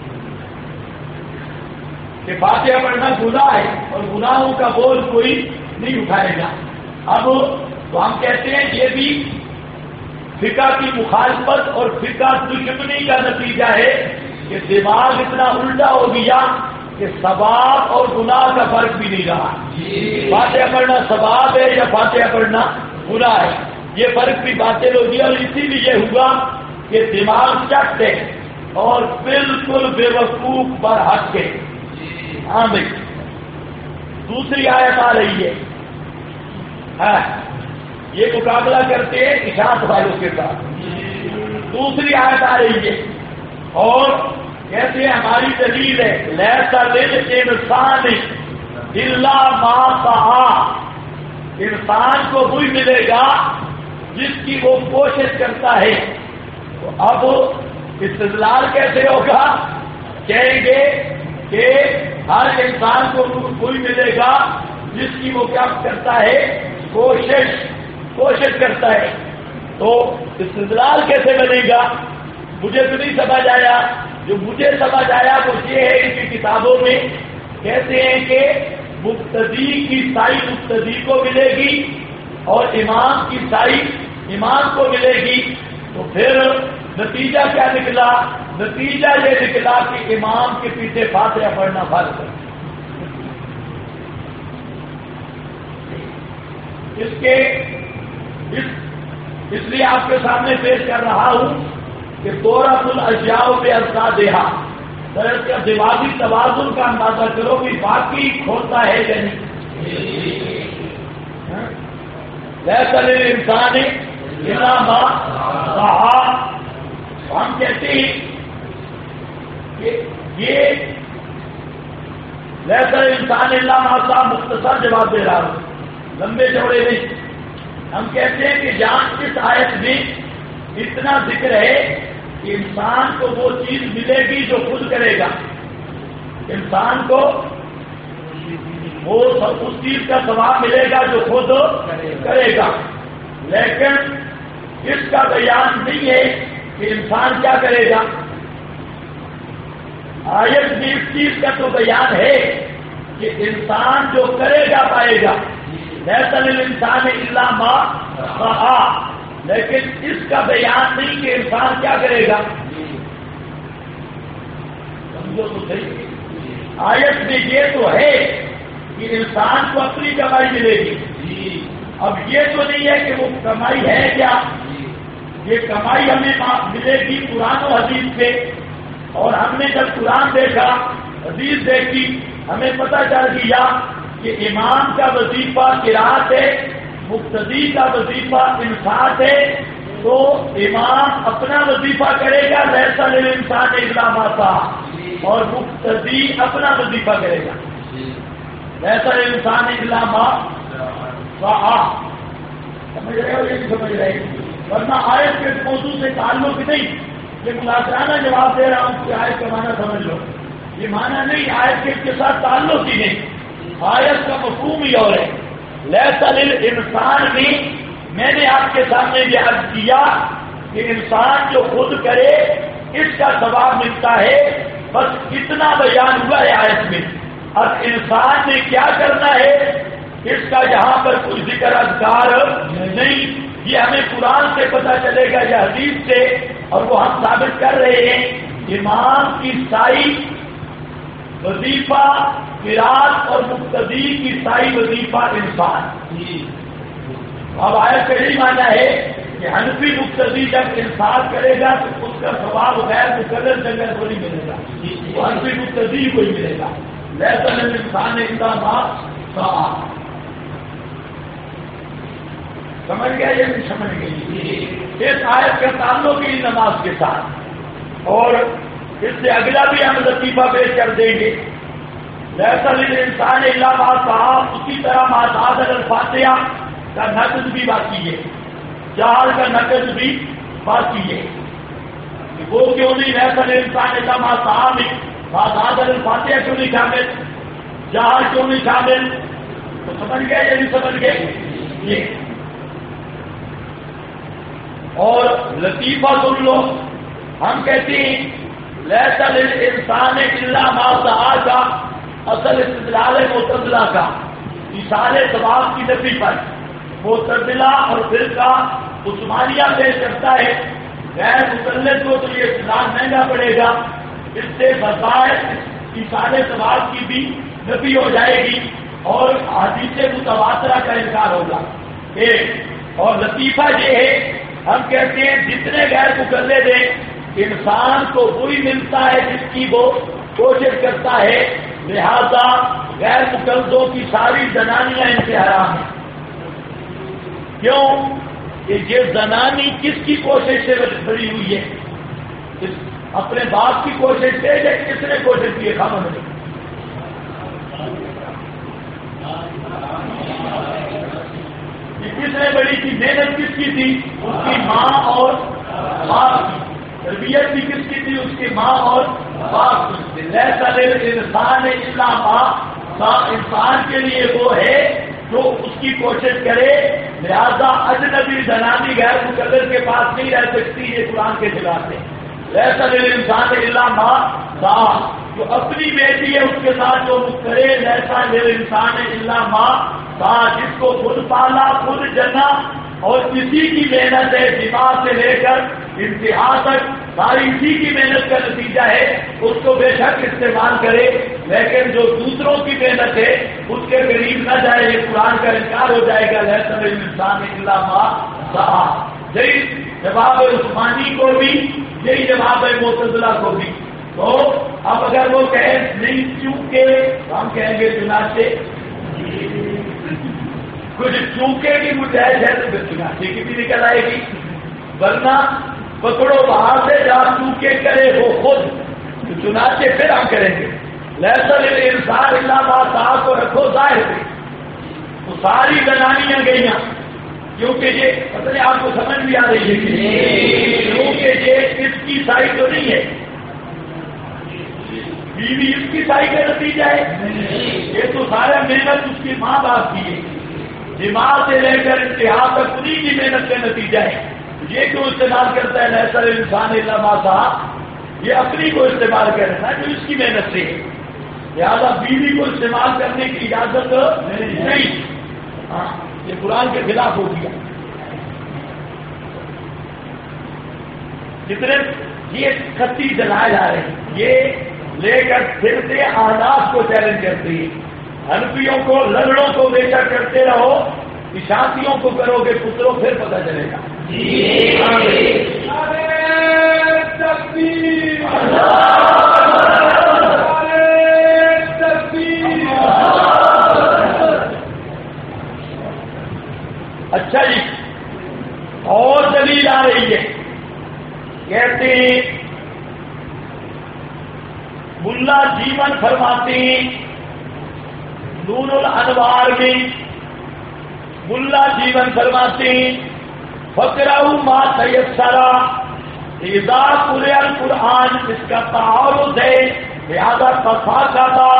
کہ فاتحہ پڑھنا گناہ ہے اور گناہوں کا بوجھ کوئی نہیں اٹھائے گا. اب تو ہم کہتے ہیں یہ بھی فقہ کی مخالفت اور فقہ دشمنی کا نتیجہ ہے کہ دماغ اتنا الٹا ہو گیا کہ ثواب اور گناہ کا فرق بھی نہیں رہا. فاتحہ پڑھنا ثواب ہے یا فاتحہ پڑھنا گناہ ہے، یہ فرق بھی باطل ہو گیا. اور اسی لیے ہوا کہ دماغ چٹ ہے اور بالکل بے وقوف پر حق ہے. ہاں بھائی دوسری آیت آ رہی ہے. یہ مقابلہ کرتے ہیں اشاعت والوں کے ساتھ. دوسری آیت آ رہی ہے اور کہتے ہیں ہماری دلیل ہے لیسا للانسان الا ما سعی. انسان کو وہی ملے گا جس کی وہ کوشش کرتا ہے. تو اب استدلال کیسے ہوگا؟ کہیں گے کہ ہر انسان کو وہی ملے گا جس کی وہ کیا کرتا ہے؟ کوشش کرتا ہے. تو استدلال کیسے بنے گا؟ مجھے تو نہیں سمجھ آیا. جو مجھے سمجھ آیا وہ یہ ہے ان کی کتابوں میں کہتے ہیں کہ مقتدی کی سائی مقتدی کو ملے گی اور امام کی سائی امام کو ملے گی. تو پھر نتیجہ کیا نکلا؟ نتیجہ یہ نکلا کہ امام کے پیچھے فاتحہ پڑھنا فرض ہے. اس لیے آپ کے سامنے پیش کر رہا ہوں کہ دورۃ الاشیاء پہ اثر دیہا درس کا دماغی توازن کا اندازہ کرو کہ باقی کھوتا ہے یا نہیں. لیس للانسان الا ما سعی. ہم کہتے ہیں کہ یہ لیس للانسان الا ما سعی مختصر جواب دے رہا ہوں، لمبے چوڑے نہیں. ہم کہتے ہیں کہ جہاں اس آیت میں اتنا ذکر ہے کہ انسان کو وہ چیز ملے گی جو خود کرے گا. انسان کو وہ اس چیز کا ثواب ملے گا جو خود کرے گا، لیکن اس کا بیان نہیں ہے کہ انسان کیا کرے گا۔ آیت میں اس چیز کا تو بیان ہے کہ انسان جو کرے گا پائے گا، لیس للانسان الا ما سعی، لیکن اس کا بیان نہیں کہ انسان کیا کرے گا۔ سمجھو تو صحیح، آیت میں یہ تو ہے کہ انسان کو اپنی کمائی ملے گی، اب یہ تو نہیں ہے کہ وہ کمائی ہے کیا، یہ کمائی ہمیں ملے گی قرآن و حدیث سے، اور ہم نے جب قرآن دیکھا، حدیث دیکھی، ہمیں پتہ چل گیا کہ امام کا وظیفہ قرات ہے، مقتدی کا وظیفہ انصات ہے، تو امام اپنا وظیفہ کرے گا لیس للانسان الا ما سعی، اور مقتدی اپنا وظیفہ کرے گا لیس للانسان الا ما سعی۔ سمجھ رہے ہو یا نہیں سمجھ رہے؟ ورنہ آیت کے موضوع سے تعلق نہیں، یہ ملاقانہ جواب دے رہا ہوں کہ آیت کا معنی سمجھ لو، یہ معنی نہیں، آیت کے ساتھ تعلق ہی نہیں، آیت کا مفہوم ہی اور ہے۔ لیس للانسان میں نے آپ کے سامنے یہ عرض کیا کہ انسان جو خود کرے اس کا ثواب ملتا ہے، بس اتنا بیان ہوا ہے آیت میں۔ اب انسان نے کیا کرنا ہے اس کا یہاں پر کوئی ذکر اذکار نہیں، یہ ہمیں قرآن سے پتہ چلے گا یا حدیث سے، اور وہ ہم ثابت کر رہے ہیں۔ امام کی سائی وظیفہ قرات اور مقتدی کی سائی وظیفہ انسان۔ اب آیت کا یہی معنی ہے کہ حنفی مقتدی جب انصاف کرے گا تو اس کا ثواب غیر مقرر جگہ کو نہیں ملے گا، وہ حنفی مقتدی کو ہی ملے گا۔ لیس للانسان الا ما سعی۔ سمجھ گیا یہ نہیں سمجھ گئی؟ اس آیت کا تعلق ہی نماز کے ساتھ، اور اس سے اگلا بھی ہم لطیفہ پیش کر دیں گے۔ لیس للانسان الا ما سعی، اسی طرح ما زاد الفاتحہ کا نقد بھی باقی ہے، چار کا نقد بھی باقی ہے۔ وہ کیوں نہیں لیس للانسان الا ما سعی، ما زاد الفاتحہ کیوں نہیں شامل، چار کیوں نہیں شامل؟ تو سمجھ گئے یا نہیں سمجھ گئے؟ یہ اور لطیفہ سن لو، ہم کہتے ہیں لیس للانسان الا ما سعی کا اصل استدلال معتزلہ کا ایصال ثواب کی نفی پر معتزلہ اور فرقہ عثمانیہ پیش کرتا ہے، غیر مسلط کو تو یہ استدلال مہنگا پڑے گا، اس سے بظاہر ایصال ثواب کی بھی نفی ہو جائے گی اور حدیث متواترہ کا انکار ہوگا۔ ایک اور لطیفہ یہ ہے، ہم کہتے ہیں جتنے غیر مقلد ہیں انسان کو وہی ملتا ہے جس کی وہ کوشش کرتا ہے، لہذا غیر مقلدوں کی ساری زنانیاں ان سے حرام ہیں۔ کیوں کہ یہ زنانی کس کی کوشش سے بڑی ہوئی ہے؟ اپنے باپ کی کوشش سے یا کس نے کوشش کی ہے؟ خامن نے کس نے بڑی تھی؟ محنت کس کی تھی؟ اس کی ماں اور باپ کی۔ تربیت بھی کس کی تھی؟ اس کی ماں اور باپ کی۔ لیس للانسان الا ما سعی، انسان کے لیے وہ ہے جو اس کی کوشش کرے، لہذا اجنبی زنانی غیر مقلد کے پاس نہیں رہ سکتی، یہ قرآن کے خلاف ہے۔ لیس للانسان الا ما سعی، جو اپنی بیٹی ہے اس کے ساتھ جو کرے، لیس للانسان الا ما سعی، جس کو خود پالا خود جنا اور اسی کی محنت ہے، دماغ سے لے کر انتہا تک ساری اسی کی محنت کا نتیجہ ہے، اس کو بے شک استعمال کرے، لیکن جو دوسروں کی محنت ہے اس کے قریب نہ جائے، یہ قرآن کا انکار ہو جائے گا۔ لیس للانسان الا ما سعی، یہی جواب ہے عثمانی کو بھی، یہی جواب ہے معتزلہ کو بھی۔ تو اب اگر وہ کہیں نہیں چونکہ ہم کہیں گے چنانچہ کچھ چونکے کی گنجائش ہے تو پھر چنانچہ کی بھی نکل آئے گی، ورنہ پکڑو باہر سے جہاں چونکے کرے وہ خود، تو چنانچہ پھر ہم کریں گے۔ لیس للانسان الا ما سعی کو رکھو ظاہر پہ، وہ ساری زنانیاں گئیاں، کیونکہ یہ پتہ نہیں آپ کو سمجھ بھی آ رہی ہے، کیونکہ یہ اس کی سائی تو نہیں ہے، بیوی اس کی سائی کا نتیجہ ہے؟ یہ تو سارا محنت اس کی ماں باپ کی ہے، دماغ سے لے کر انتہا تک انہیں کی محنت کا نتیجہ ہے. یہ کیوں استعمال کرتا ہے ایسا انسان علامہ صاحب؟ یہ اپنی کو استعمال کرے نا جو اس کی محنت سے ہے. لہٰذا بیوی کو استعمال کرنے کی اجازت نہیں. ہاں یہ قرآن کے خلاف ہو گیا. جتنے یہ خطی دلائل آ رہے ہیں یہ لے کر پھر سے احناف کو چیلنج کرتے ہیں. حنفیوں کو لڑڑوں کو لے کر کرتے رہو، اشاعتیوں کو کرو گے پتروں پھر پتہ چلے گا. اچھا جی، اور دلیل آ رہی ہے. کہتے ہیں ملا جیون فرماتے ہیں نور الانوار میں، ملا جیون فرماتے ہیں فقرؤ ما تیسر اذا قرئ القرآن، اس کا تعارض ہے لہذا تفاقتا.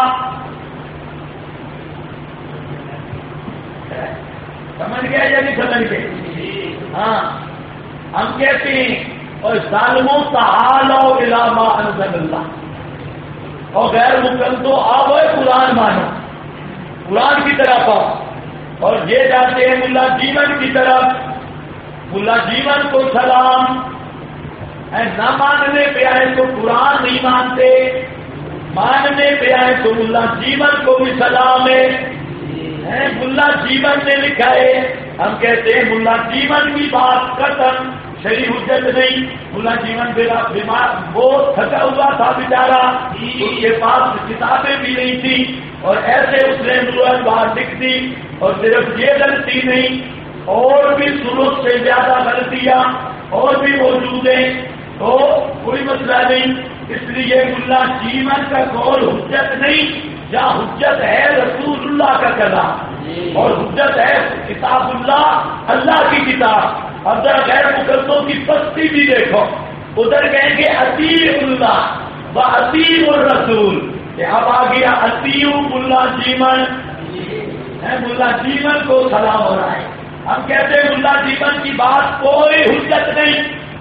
سمجھ گیا یا نہیں سمجھ گئے؟ ہاں ہم کہتے ہیں اور ظالموں تعالوا الی ما انزل اللہ، اور غیر مقلدو آؤ قرآن مانو، قرآن کی طرف آؤ. اور یہ جاتے ہیں ملا جیون کی طرف. ملا جیون کو سلام، نہ ماننے پہ آئے تو قرآن نہیں مانتے، ماننے پہ آئے تو ملا جیون کو بھی سلام ہے. ملا جیون نے لکھا ہے، ہم کہتے ہیں ملا جیون کی بات قطعاً شرعی حجت نہیں. ملا جیون بیمار وہ تھکا ہوا تھا بیچارہ، اس کے پاس کتابیں بھی نہیں تھی، اور ایسے اس نے بات لکھ دی. اور صرف یہ غلطی نہیں، اور بھی سلوک سے زیادہ غلطیاں اور بھی موجود ہیں، تو کوئی مسئلہ نہیں. اس لیے ملا جیون کا قول حجت نہیں، جہاں حجت ہے رسول اللہ کا کلام اور حجت ہے کتاب اللہ، اللہ کی کتاب. اب ذرا غیر مقدسوں کی پستی بھی دیکھو، ادھر کہیں گے اطیع اللہ و اطیع الرسول، اب آ گیا اطیع ملا جیون. ملا جیون کو سلام ہو رہا ہے. ہم کہتے ہیں ملا جیون کی بات کوئی حجت نہیں.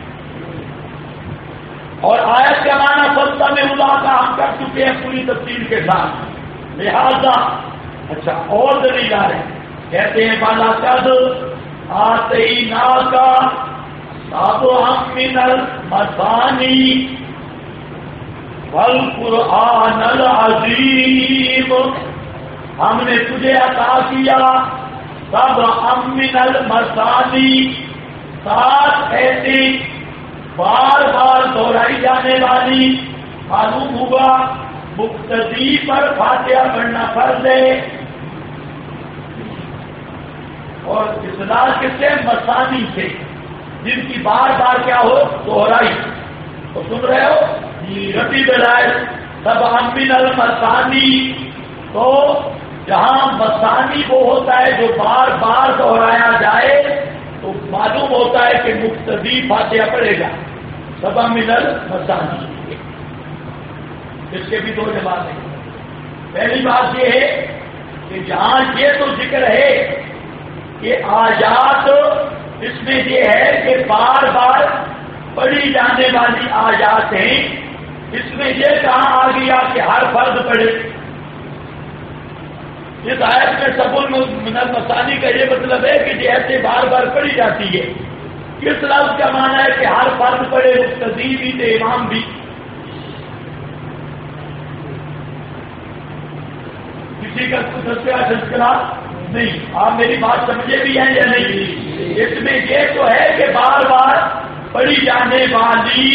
اور آیت کا معنی فلسفہ میں اللہ کا ہم کر چکے ہیں پوری تفصیل کے ساتھ. لہذا اچھا اور دلیل آ رہے کہتے ہیں بالا قد آتیناک سبعا من المثانی والقرآن العظیم، ہم نے تجھے عطا کیا سبعا من المثانی، 7 ایسی بار بار دہرائی جانے والی. معلوم ہوا مقتدی پر فاتحہ پڑھنا فرض ہے. اور اصطلاح کس سے؟ مثانی سے، جن کی بار بار کیا ہو؟ دہرائی. تو سن رہے ہو رتی دلائل سبعا من المثانی. تو جہاں مثانی وہ ہوتا ہے جو بار بار دہرایا جائے تو معلوم ہوتا ہے کہ مقتدی فاتحہ پڑھے گا. سبعا من المثانی. اس کے بھی 2 جواب ہیں. پہلی بات یہ ہے کہ جہاں یہ تو ذکر ہے کہ آیات اس میں یہ ہے کہ بار بار پڑھی جانے والی آیات ہیں، اس میں یہ کہاں آ گیا کہ ہر فرد پڑھے. اس آیت میں سبع من المثانی کا یہ مطلب ہے کہ یہ ایسے بار بار پڑھی جاتی ہے. اس لفظ کا معنی ہے کہ ہر فرد پڑھے، مقتدی بھی تو امام بھی. کسی کا سلسلہ نہیں. آپ میری بات سمجھے بھی ہیں یا نہیں؟ اس میں یہ تو ہے کہ بار بار پڑھی جانے والی،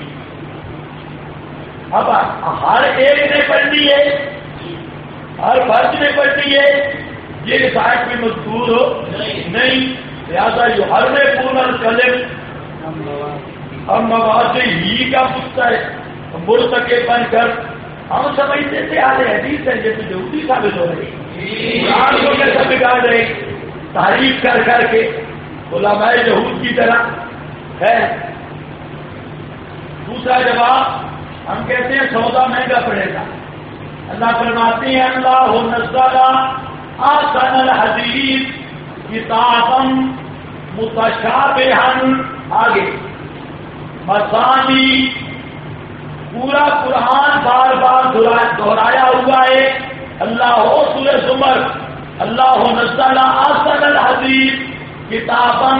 اب ہر ایک نے پڑھنی ہے، ہر فرد نے پڑھنی ہے، یہ شاید میں مذکور ہو نہیں. لہٰذا جو ہر میں پورا کلم ہم مواد ہی کا پوچھتا ہے مرتکب بن کر ہم سمجھتے تھے آلے حدیث ہے جیسے یہودی ثابت ہو رہے قرآن کو کیسا بگاڑ رہے تعریف کر کر کے علماء یہود کی طرح ہے. دوسرا جواب ہم کہتے ہیں سودا مہنگا پڑے گا. اللہ فرماتے ہیں اللہ نزل احسن الحدیث کتابا متشابہا. آگے مثانی، پورا قرآن بار بار دہرایا ہوا ہے. اللہ ہو سورہ زمر، اللہ نزل احسن الحدیث کتابا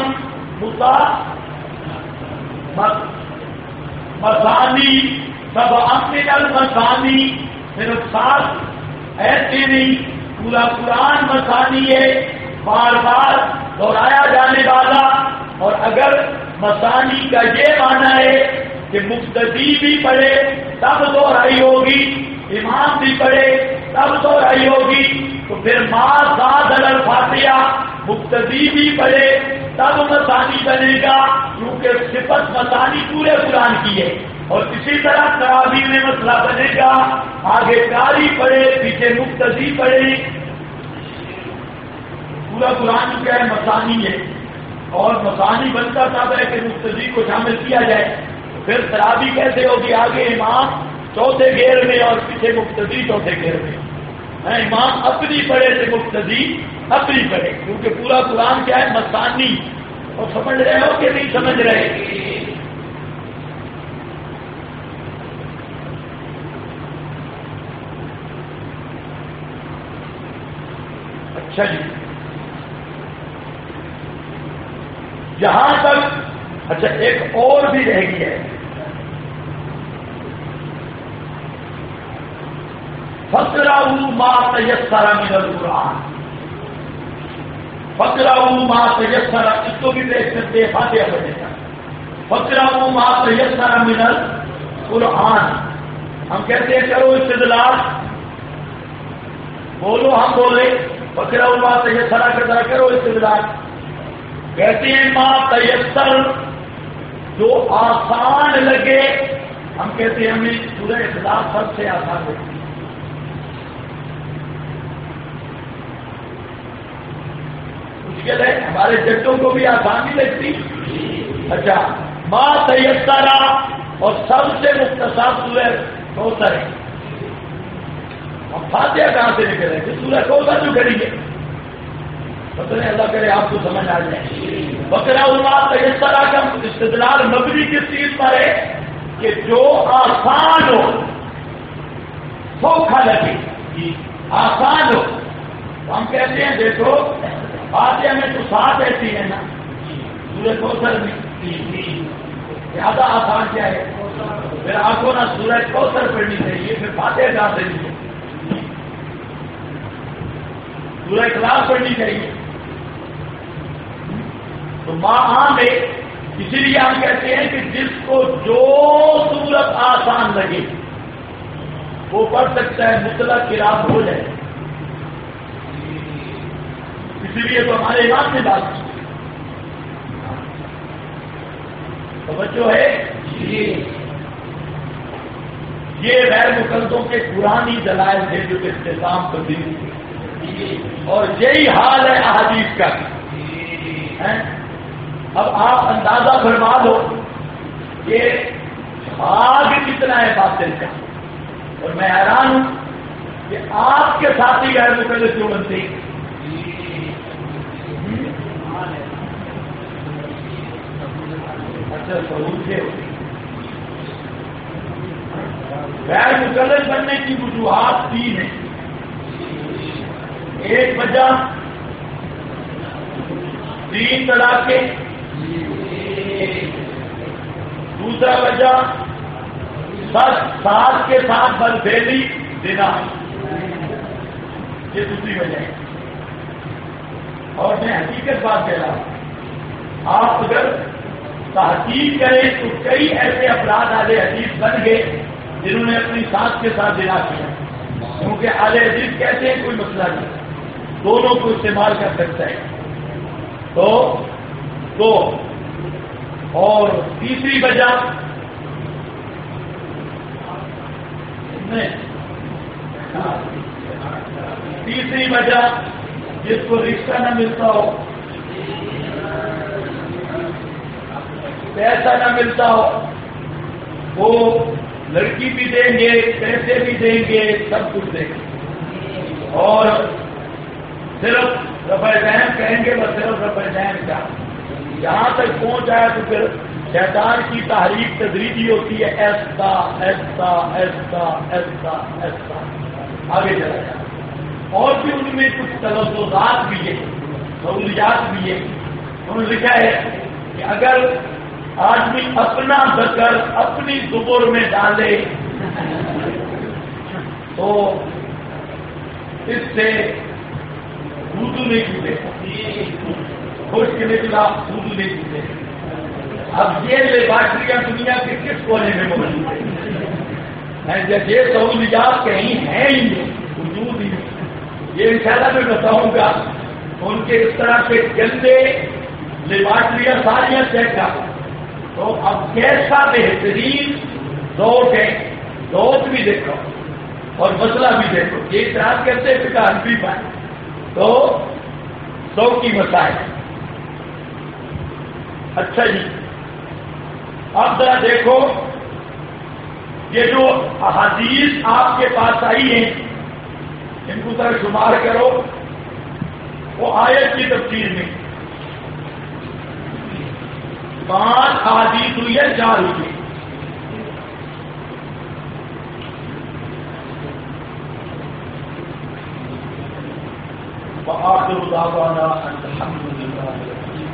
مثانی سبعا من المثانی. صرف 7 ایسے نہیں، پورا قرآن مثانی ہے، بار بار دہرایا جانے والا. اور اگر مثانی کا یہ معنی ہے کہ مقتدی بھی پڑھے تب دہرائی ہوگی، امام بھی پڑھے تب دہرائی ہوگی، تو پھر ما زاد الفاتحہ مقتدی بھی پڑھے تب مثانی بنے گا، کیونکہ صفت مثانی پورے قرآن کی ہے. اور اسی طرح تراویح میں مسئلہ بنے گا، آگے قاری پڑھے پیچھے مقتدی پڑھے. پورا قرآن کیا ہے؟ مثانی ہے. اور مثانی بنتا تھا کہ مقتدی کو شامل کیا جائے. پھر تراویح کیسے ہوگی؟ آگے امام چوتھے گھیر میں اور پیچھے مقتدی چوتھے گھیر میں. امام اپنی پڑھے سے مقتدی اپنی پڑھے، کیونکہ پورا قرآن کیا ہے؟ مثانی. اور سمجھ رہے ہو کہ نہیں سمجھ رہے؟ اچھا جی، جہاں تک اچھا ایک اور بھی رہ گئی ہے. فَاقْرَؤُوا مَا تَيَسَّرَ مِنَ الْقُرْآنِ. فَاقْرَؤُوا مَا تَيَسَّرَ، اس کو بھی دیکھ سکتے ہیں فاتحہ پڑھنے کا. فَاقْرَؤُوا مَا تَيَسَّرَ مِنَ الْقُرْآنِ. ہم کہتے ہیں کرو استدلال، بولو ہم بولے. فَاقْرَؤُوا مَا تَيَسَّرَ کی طرح کرو استدلال. کہتے ہیں ما تیسر، جو آسان لگے. ہم کہتے ہیں ہمیں سورہ اخلاص سب سے آسان لگتی ہے. مشکل ہے، ہمارے جٹوں کو بھی آسان نہیں لگتی. اچھا، ما تیسرا اور سب سے مختصر سورہ کوثر ہے. ہم فاتحہ کہاں سے نکل رہے تھے؟ سورہ کوثر جو کریں گے. پتہ نہیں، اللہ کرے آپ کو سمجھ آ جائے. بقرہ ما تیسرا کا استدلال مبنی کس چیز پر ہے؟ کہ جو آسان ہو، سوکھا لگے، آسان ہو. ہم کہتے ہیں دیکھو فاتحہ میں تو 7 ایسی ہے نا، سورہ کوثر میں زیادہ آسان کیا ہے؟ پھر آپ کو نا سورہ کوثر پڑھنی چاہیے، پھر فاتحہ کہاں سے لیجیے؟ سورہ اخلاص پڑھنی چاہیے. تو ماں عام ہے، اسی لیے ہم کہتے ہیں کہ جس کو جو صورت آسان لگے وہ پڑھ سکتا ہے، مطلق قرات ہو جائے. اسی لیے تو ہمارے امام نے بات کی. توجہ ہے؟ یہ غیر مقلدوں کے پرانی دلائل تھے جو اختتام تبدیل ہوئے، اور یہی حال ہے احادیث کا. اب آپ اندازہ فرما لو کہ آگ کتنا ہے باطل کا. اور میں حیران ہوں کہ آپ کے ساتھی غیر مقلد کیوں بنتے ہیں. اچھا، ضرور سے غیر مقلد بننے کی وجوہات 3 ہیں. ایک وجہ 3 طلاق کے، دوسرا وجہ ساتھ کے ساتھ بدفعلی دینا، یہ دوسری وجہ ہے. اور میں حقیقت بات کہہ رہا ہوں، آپ اگر تحقیق کریں تو کئی ایسے افراد اہل حدیث بن گئے جنہوں نے اپنی ساتھ کے ساتھ دینا کیا. کیونکہ اہل حدیث کہتے ہیں کوئی مسئلہ نہیں، دونوں کو استعمال کر سکتا ہے. تو اور تیسری وجہ جس کو رشتہ نہ ملتا ہو، پیسہ نہ ملتا ہو، وہ لڑکی بھی دیں گے، پیسے بھی دیں گے، سب کچھ دیں گے، اور صرف رفع ذہن کہیں گے، بس صرف رفع ذہن کا یہاں تک پہنچ آیا تو پھر شیطان کی تحریک تدریجی ہوتی ہے، ایسا ایسا ایسا ایسا ایسا آگے چلا جائے، اور بھی ان میں کچھ تلفظات بھی ہے، سہولیات بھی ہے۔ انہوں نے لکھا ہے کہ اگر آدمی اپنا ذکر اپنی زبر میں ڈالے تو اس سے وضو نہیں ٹوٹے، خشک نکلا وضو نہیں ٹوٹے۔ اب یہ لیبارٹریاں دنیا کے کس کونے میں موجود ہیں؟ جب یہ سہولیات کہیں ہیں ہی نہیں، وجود ہی نہیں، یہ انشاءاللہ میں بتاؤں گا ان کے اس طرح کے گندے لیبارٹریاں ساریاں چیک کر، تو اب کیسا بہترین ذوق ہے، ذوق بھی دیکھو اور مسئلہ بھی دیکھو، یہ اعتراض کرتے ہیں پتا بھی پائے تو ذوق کی مسائل۔ اچھا جی، اب ذرا دیکھو یہ جو احادیث آپ کے پاس آئی ہیں ان کو ذرا شمار کرو، وہ آیت کی تفسیر میں 5 احادیث ہوئی ہے، 4 ہوئی ہے۔ وآخر دعوانا الحمد للہ۔